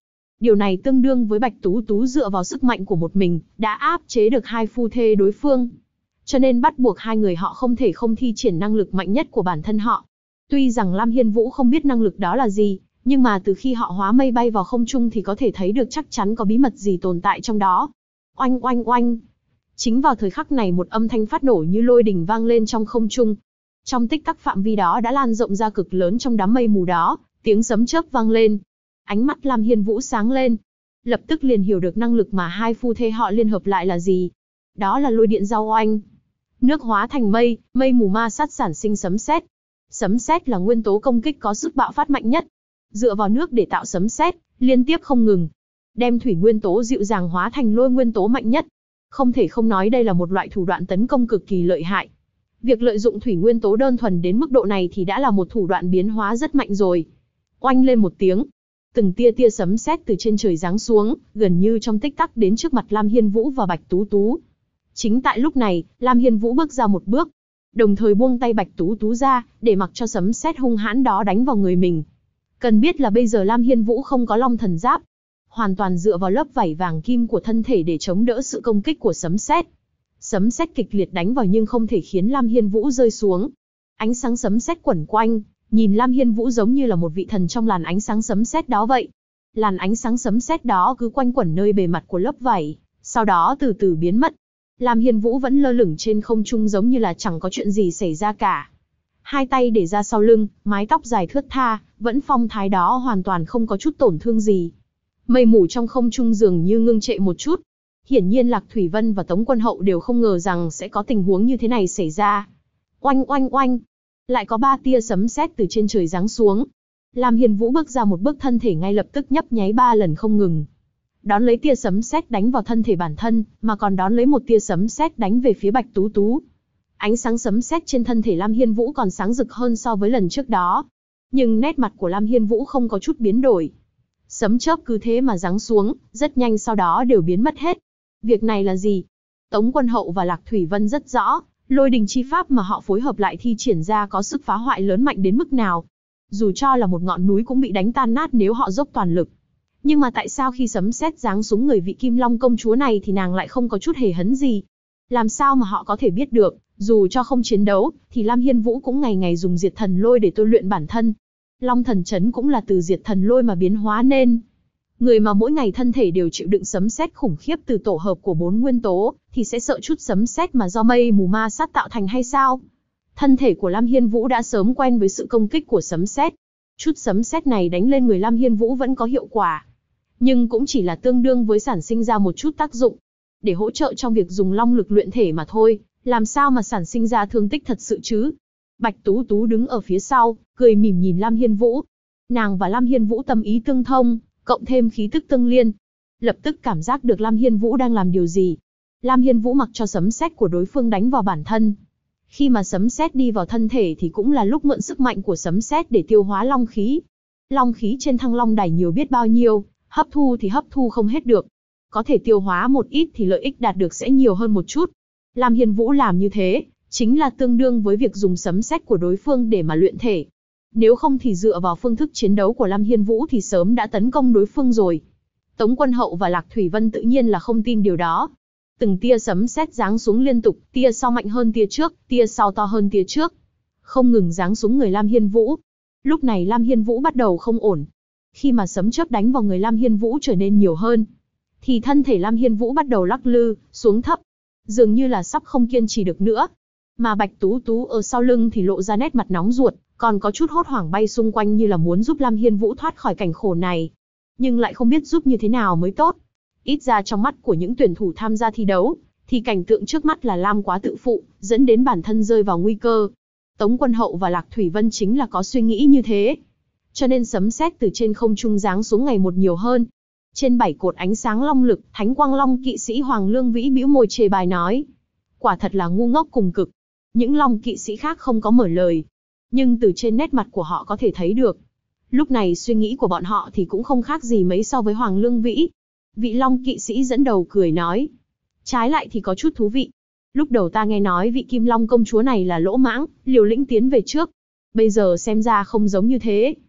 Điều này tương đương với Bạch Tú Tú dựa vào sức mạnh của một mình, đã áp chế được hai phu thê đối phương. Cho nên bắt buộc hai người họ không thể không thi triển năng lực mạnh nhất của bản thân họ. Tuy rằng Lam Hiên Vũ không biết năng lực đó là gì, nhưng mà từ khi họ hóa mây bay vào không trung thì có thể thấy được chắc chắn có bí mật gì tồn tại trong đó. Oanh oanh oanh. Chính vào thời khắc này một âm thanh phát nổ như lôi đình vang lên trong không trung. Trong tích tắc phạm vi đó đã lan rộng ra cực lớn trong đám mây mù đó, tiếng sấm chớp vang lên. Ánh mắt Lam Hiên Vũ sáng lên. Lập tức liền hiểu được năng lực mà hai phu thê họ liên hợp lại là gì. Đó là lôi điện giao oanh. Nước hóa thành mây, mây mù ma sát sản sinh sấm sét. Sấm sét là nguyên tố công kích có sức bạo phát mạnh nhất. Dựa vào nước để tạo sấm sét, liên tiếp không ngừng. Đem thủy nguyên tố dịu dàng hóa thành lôi nguyên tố mạnh nhất. Không thể không nói đây là một loại thủ đoạn tấn công cực kỳ lợi hại. Việc lợi dụng thủy nguyên tố đơn thuần đến mức độ này thì đã là một thủ đoạn biến hóa rất mạnh rồi. Oanh lên một tiếng. Từng tia tia sấm sét từ trên trời giáng xuống, gần như trong tích tắc đến trước mặt Lam Hiên Vũ và Bạch Tú Tú. Chính tại lúc này, Lam Hiên Vũ bước ra một bước, đồng thời buông tay Bạch Tú Tú ra, để mặc cho sấm sét hung hãn đó đánh vào người mình. Cần biết là bây giờ Lam Hiên Vũ không có Long Thần Giáp, hoàn toàn dựa vào lớp vảy vàng kim của thân thể để chống đỡ sự công kích của sấm sét. Sấm sét kịch liệt đánh vào nhưng không thể khiến Lam Hiên Vũ rơi xuống. Ánh sáng sấm sét quẩn quanh, nhìn Lam Hiên Vũ giống như là một vị thần trong làn ánh sáng sấm sét đó vậy. Làn ánh sáng sấm sét đó cứ quanh quẩn nơi bề mặt của lớp vảy, sau đó từ từ biến mất. Lam Hiên Vũ vẫn lơ lửng trên không trung giống như là chẳng có chuyện gì xảy ra cả. Hai tay để ra sau lưng, mái tóc dài thướt tha, vẫn phong thái đó hoàn toàn không có chút tổn thương gì. Mây mù trong không trung dường như ngưng trệ một chút. Hiển nhiên Lạc Thủy Vân và Tống Quân Hậu đều không ngờ rằng sẽ có tình huống như thế này xảy ra. Oanh oanh oanh. Lại có 3 tia sấm sét từ trên trời giáng xuống. Lam Hiên Vũ bước ra một bước, thân thể ngay lập tức nhấp nháy 3 lần không ngừng. Đón lấy tia sấm sét đánh vào thân thể bản thân, mà còn đón lấy một tia sấm sét đánh về phía Bạch Tú Tú. Ánh sáng sấm sét trên thân thể Lam Hiên Vũ còn sáng rực hơn so với lần trước đó. Nhưng nét mặt của Lam Hiên Vũ không có chút biến đổi. Sấm chớp cứ thế mà giáng xuống, rất nhanh sau đó đều biến mất hết. Việc này là gì? Tống Quân Hậu và Lạc Thủy Vân rất rõ, lôi đình chi pháp mà họ phối hợp lại thi triển ra có sức phá hoại lớn mạnh đến mức nào. Dù cho là một ngọn núi cũng bị đánh tan nát nếu họ dốc toàn lực. Nhưng mà tại sao khi sấm sét giáng xuống người vị Kim Long công chúa này thì nàng lại không có chút hề hấn gì? Làm sao mà họ có thể biết được, dù cho không chiến đấu, thì Lam Hiên Vũ cũng ngày ngày dùng diệt thần lôi để tôi luyện bản thân. Long thần chấn cũng là từ diệt thần lôi mà biến hóa nên. Người mà mỗi ngày thân thể đều chịu đựng sấm sét khủng khiếp từ tổ hợp của 4 nguyên tố, thì sẽ sợ chút sấm sét mà do mây mù ma sát tạo thành hay sao? Thân thể của Lam Hiên Vũ đã sớm quen với sự công kích của sấm sét. Chút sấm sét này đánh lên người Lam Hiên Vũ vẫn có hiệu quả, nhưng cũng chỉ là tương đương với sản sinh ra một chút tác dụng, để hỗ trợ trong việc dùng long lực luyện thể mà thôi, làm sao mà sản sinh ra thương tích thật sự chứ? Bạch Tú Tú đứng ở phía sau, cười mỉm nhìn Lam Hiên Vũ. Nàng và Lam Hiên Vũ tâm ý tương thông, cộng thêm khí tức tương liên. Lập tức cảm giác được Lam Hiên Vũ đang làm điều gì. Lam Hiên Vũ mặc cho sấm sét của đối phương đánh vào bản thân. Khi mà sấm sét đi vào thân thể thì cũng là lúc mượn sức mạnh của sấm sét để tiêu hóa long khí. Long khí trên Thăng Long Đài nhiều biết bao nhiêu, hấp thu thì hấp thu không hết được. Có thể tiêu hóa một ít thì lợi ích đạt được sẽ nhiều hơn một chút. Lam Hiên Vũ làm như thế, chính là tương đương với việc dùng sấm sét của đối phương để mà luyện thể. Nếu không thì dựa vào phương thức chiến đấu của Lam Hiên Vũ thì sớm đã tấn công đối phương rồi. Tống Quân Hậu và Lạc Thủy Vân tự nhiên là không tin điều đó. Từng tia sấm sét giáng xuống liên tục, tia sau mạnh hơn tia trước, tia sau to hơn tia trước. Không ngừng giáng xuống người Lam Hiên Vũ. Lúc này Lam Hiên Vũ bắt đầu không ổn. Khi mà sấm chớp đánh vào người Lam Hiên Vũ trở nên nhiều hơn, thì thân thể Lam Hiên Vũ bắt đầu lắc lư, xuống thấp. Dường như là sắp không kiên trì được nữa. Mà Bạch Tú Tú ở sau lưng thì lộ ra nét mặt nóng ruột, còn có chút hốt hoảng bay xung quanh như là muốn giúp Lam Hiên Vũ thoát khỏi cảnh khổ này. Nhưng lại không biết giúp như thế nào mới tốt. Ít ra trong mắt của những tuyển thủ tham gia thi đấu, thì cảnh tượng trước mắt là Lam quá tự phụ, dẫn đến bản thân rơi vào nguy cơ. Tống Quân Hậu và Lạc Thủy Vân chính là có suy nghĩ như thế. Cho nên sấm sét từ trên không trung giáng xuống ngày một nhiều hơn. Trên 7 cột ánh sáng long lực, Thánh Quang Long kỵ sĩ Hoàng Lương Vĩ bĩu môi chê bai nói. Quả thật là ngu ngốc cùng cực. Những long kỵ sĩ khác không có mở lời. Nhưng từ trên nét mặt của họ có thể thấy được. Lúc này suy nghĩ của bọn họ thì cũng không khác gì mấy so với Hoàng Lương Vĩ. Vị long kỵ sĩ dẫn đầu cười nói. Trái lại thì có chút thú vị. Lúc đầu ta nghe nói vị Kim Long công chúa này là lỗ mãng, liều lĩnh tiến về trước. Bây giờ xem ra không giống như thế.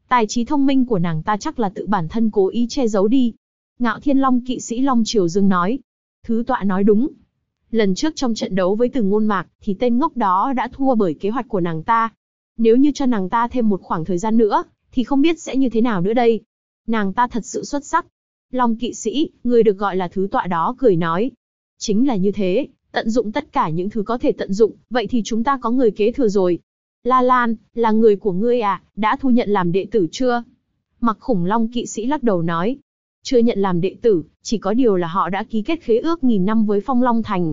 Tài trí thông minh của nàng ta chắc là tự bản thân cố ý che giấu đi. Ngạo Thiên Long kỵ sĩ Long Triều Dương nói. Thứ tọa nói đúng. Lần trước trong trận đấu với Từ Ngôn Mạc thì tên ngốc đó đã thua bởi kế hoạch của nàng ta. Nếu như cho nàng ta thêm một khoảng thời gian nữa, thì không biết sẽ như thế nào nữa đây. Nàng ta thật sự xuất sắc. Long kỵ sĩ, người được gọi là thứ tọa đó cười nói. Chính là như thế, tận dụng tất cả những thứ có thể tận dụng, vậy thì chúng ta có người kế thừa rồi. La Lan, là người của ngươi à, đã thu nhận làm đệ tử chưa? Mặc Khủng Long kỵ sĩ lắc đầu nói. Chưa nhận làm đệ tử, chỉ có điều là họ đã ký kết khế ước 1000 năm với Phong Long Thành.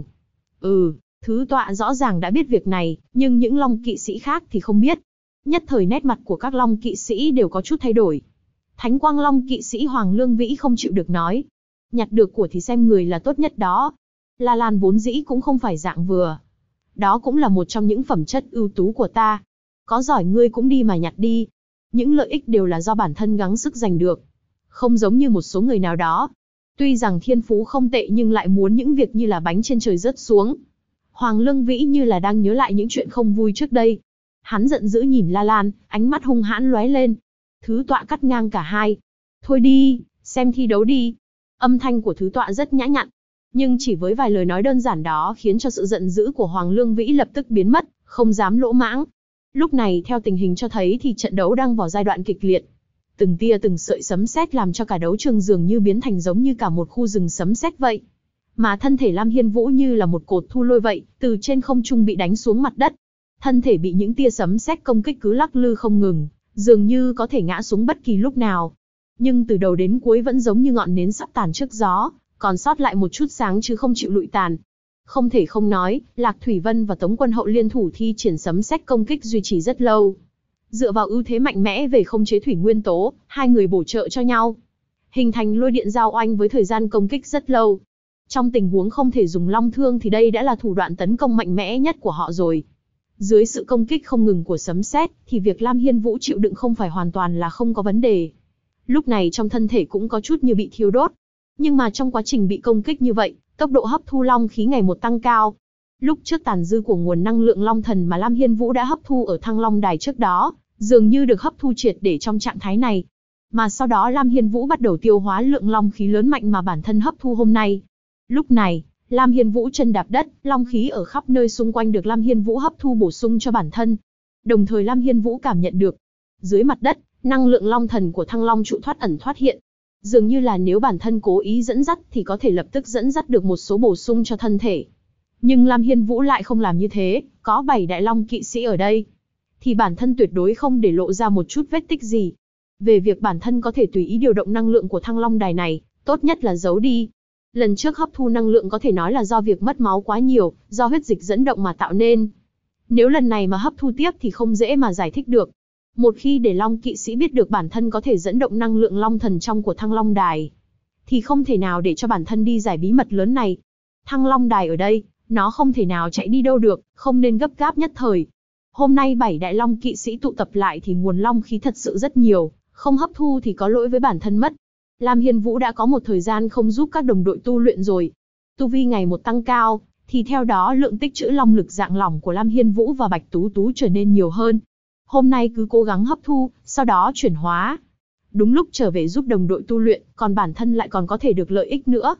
Thứ tọa rõ ràng đã biết việc này, nhưng những Long kỵ sĩ khác thì không biết. Nhất thời nét mặt của các Long kỵ sĩ đều có chút thay đổi. Thánh Quang Long kỵ sĩ Hoàng Lương Vĩ không chịu được nói. Nhặt được của thì xem người là tốt nhất đó. La Lan vốn dĩ cũng không phải dạng vừa. Đó cũng là một trong những phẩm chất ưu tú của ta. Có giỏi ngươi cũng đi mà nhặt đi. Những lợi ích đều là do bản thân gắng sức giành được. Không giống như một số người nào đó. Tuy rằng thiên phú không tệ nhưng lại muốn những việc như là bánh trên trời rớt xuống. Hoàng Lương Vĩ như là đang nhớ lại những chuyện không vui trước đây. Hắn giận dữ nhìn La Lan, ánh mắt hung hãn lóe lên. Thứ tọa cắt ngang cả hai. Thôi đi, xem thi đấu đi. Âm thanh của thứ tọa rất nhã nhặn. Nhưng chỉ với vài lời nói đơn giản đó khiến cho sự giận dữ của Hoàng Lương Vĩ lập tức biến mất, không dám lỗ mãng. Lúc này theo tình hình cho thấy thì trận đấu đang vào giai đoạn kịch liệt. Từng tia từng sợi sấm sét làm cho cả đấu trường dường như biến thành giống như cả một khu rừng sấm sét vậy. Mà thân thể Lam Hiên Vũ như là một cột thu lôi vậy, từ trên không trung bị đánh xuống mặt đất. Thân thể bị những tia sấm sét công kích cứ lắc lư không ngừng, dường như có thể ngã xuống bất kỳ lúc nào. Nhưng từ đầu đến cuối vẫn giống như ngọn nến sắp tàn trước gió, còn sót lại một chút sáng chứ không chịu lụi tàn. Không thể không nói, Lạc Thủy Vân và Tống Quân Hậu liên thủ thi triển sấm sét công kích duy trì rất lâu. Dựa vào ưu thế mạnh mẽ về khống chế thủy nguyên tố, hai người bổ trợ cho nhau, hình thành lôi điện giao oanh với thời gian công kích rất lâu. Trong tình huống không thể dùng long thương thì đây đã là thủ đoạn tấn công mạnh mẽ nhất của họ rồi. Dưới sự công kích không ngừng của sấm sét, thì việc Lam Hiên Vũ chịu đựng không phải hoàn toàn là không có vấn đề. Lúc này trong thân thể cũng có chút như bị thiêu đốt. Nhưng mà trong quá trình bị công kích như vậy, tốc độ hấp thu long khí ngày một tăng cao. Lúc trước tàn dư của nguồn năng lượng long thần mà Lam Hiên Vũ đã hấp thu ở Thăng Long Đài trước đó, dường như được hấp thu triệt để trong trạng thái này. Mà sau đó Lam Hiên Vũ bắt đầu tiêu hóa lượng long khí lớn mạnh mà bản thân hấp thu hôm nay. Lúc này, Lam Hiên Vũ chân đạp đất, long khí ở khắp nơi xung quanh được Lam Hiên Vũ hấp thu bổ sung cho bản thân. Đồng thời Lam Hiên Vũ cảm nhận được, dưới mặt đất, năng lượng long thần của Thăng Long trụ thoát ẩn thoát hiện. Dường như là nếu bản thân cố ý dẫn dắt thì có thể lập tức dẫn dắt được một số bổ sung cho thân thể. Nhưng Lam Hiên Vũ lại không làm như thế, có 7 đại long kỵ sĩ ở đây, thì bản thân tuyệt đối không để lộ ra một chút vết tích gì. Về việc bản thân có thể tùy ý điều động năng lượng của Thăng Long Đài này, tốt nhất là giấu đi. Lần trước hấp thu năng lượng có thể nói là do việc mất máu quá nhiều, do huyết dịch dẫn động mà tạo nên. Nếu lần này mà hấp thu tiếp thì không dễ mà giải thích được. Một khi để Long kỵ sĩ biết được bản thân có thể dẫn động năng lượng long thần trong của Thăng Long Đài, thì không thể nào để cho bản thân đi giải bí mật lớn này. Thăng Long Đài ở đây, nó không thể nào chạy đi đâu được, không nên gấp gáp nhất thời. Hôm nay 7 đại long kỵ sĩ tụ tập lại thì nguồn long khí thật sự rất nhiều, không hấp thu thì có lỗi với bản thân mất. Lam Hiên Vũ đã có một thời gian không giúp các đồng đội tu luyện rồi. Tu vi ngày một tăng cao, thì theo đó lượng tích trữ long lực dạng lỏng của Lam Hiên Vũ và Bạch Tú Tú trở nên nhiều hơn. Hôm nay cứ cố gắng hấp thu, sau đó chuyển hóa. Đúng lúc trở về giúp đồng đội tu luyện, còn bản thân lại còn có thể được lợi ích nữa.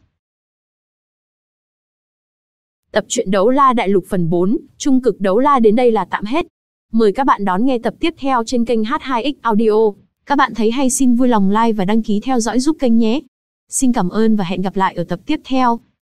Tập truyện Đấu La Đại Lục phần 4, Trung Cực Đấu La đến đây là tạm hết. Mời các bạn đón nghe tập tiếp theo trên kênh H2X Audio. Các bạn thấy hay xin vui lòng like và đăng ký theo dõi giúp kênh nhé. Xin cảm ơn và hẹn gặp lại ở tập tiếp theo.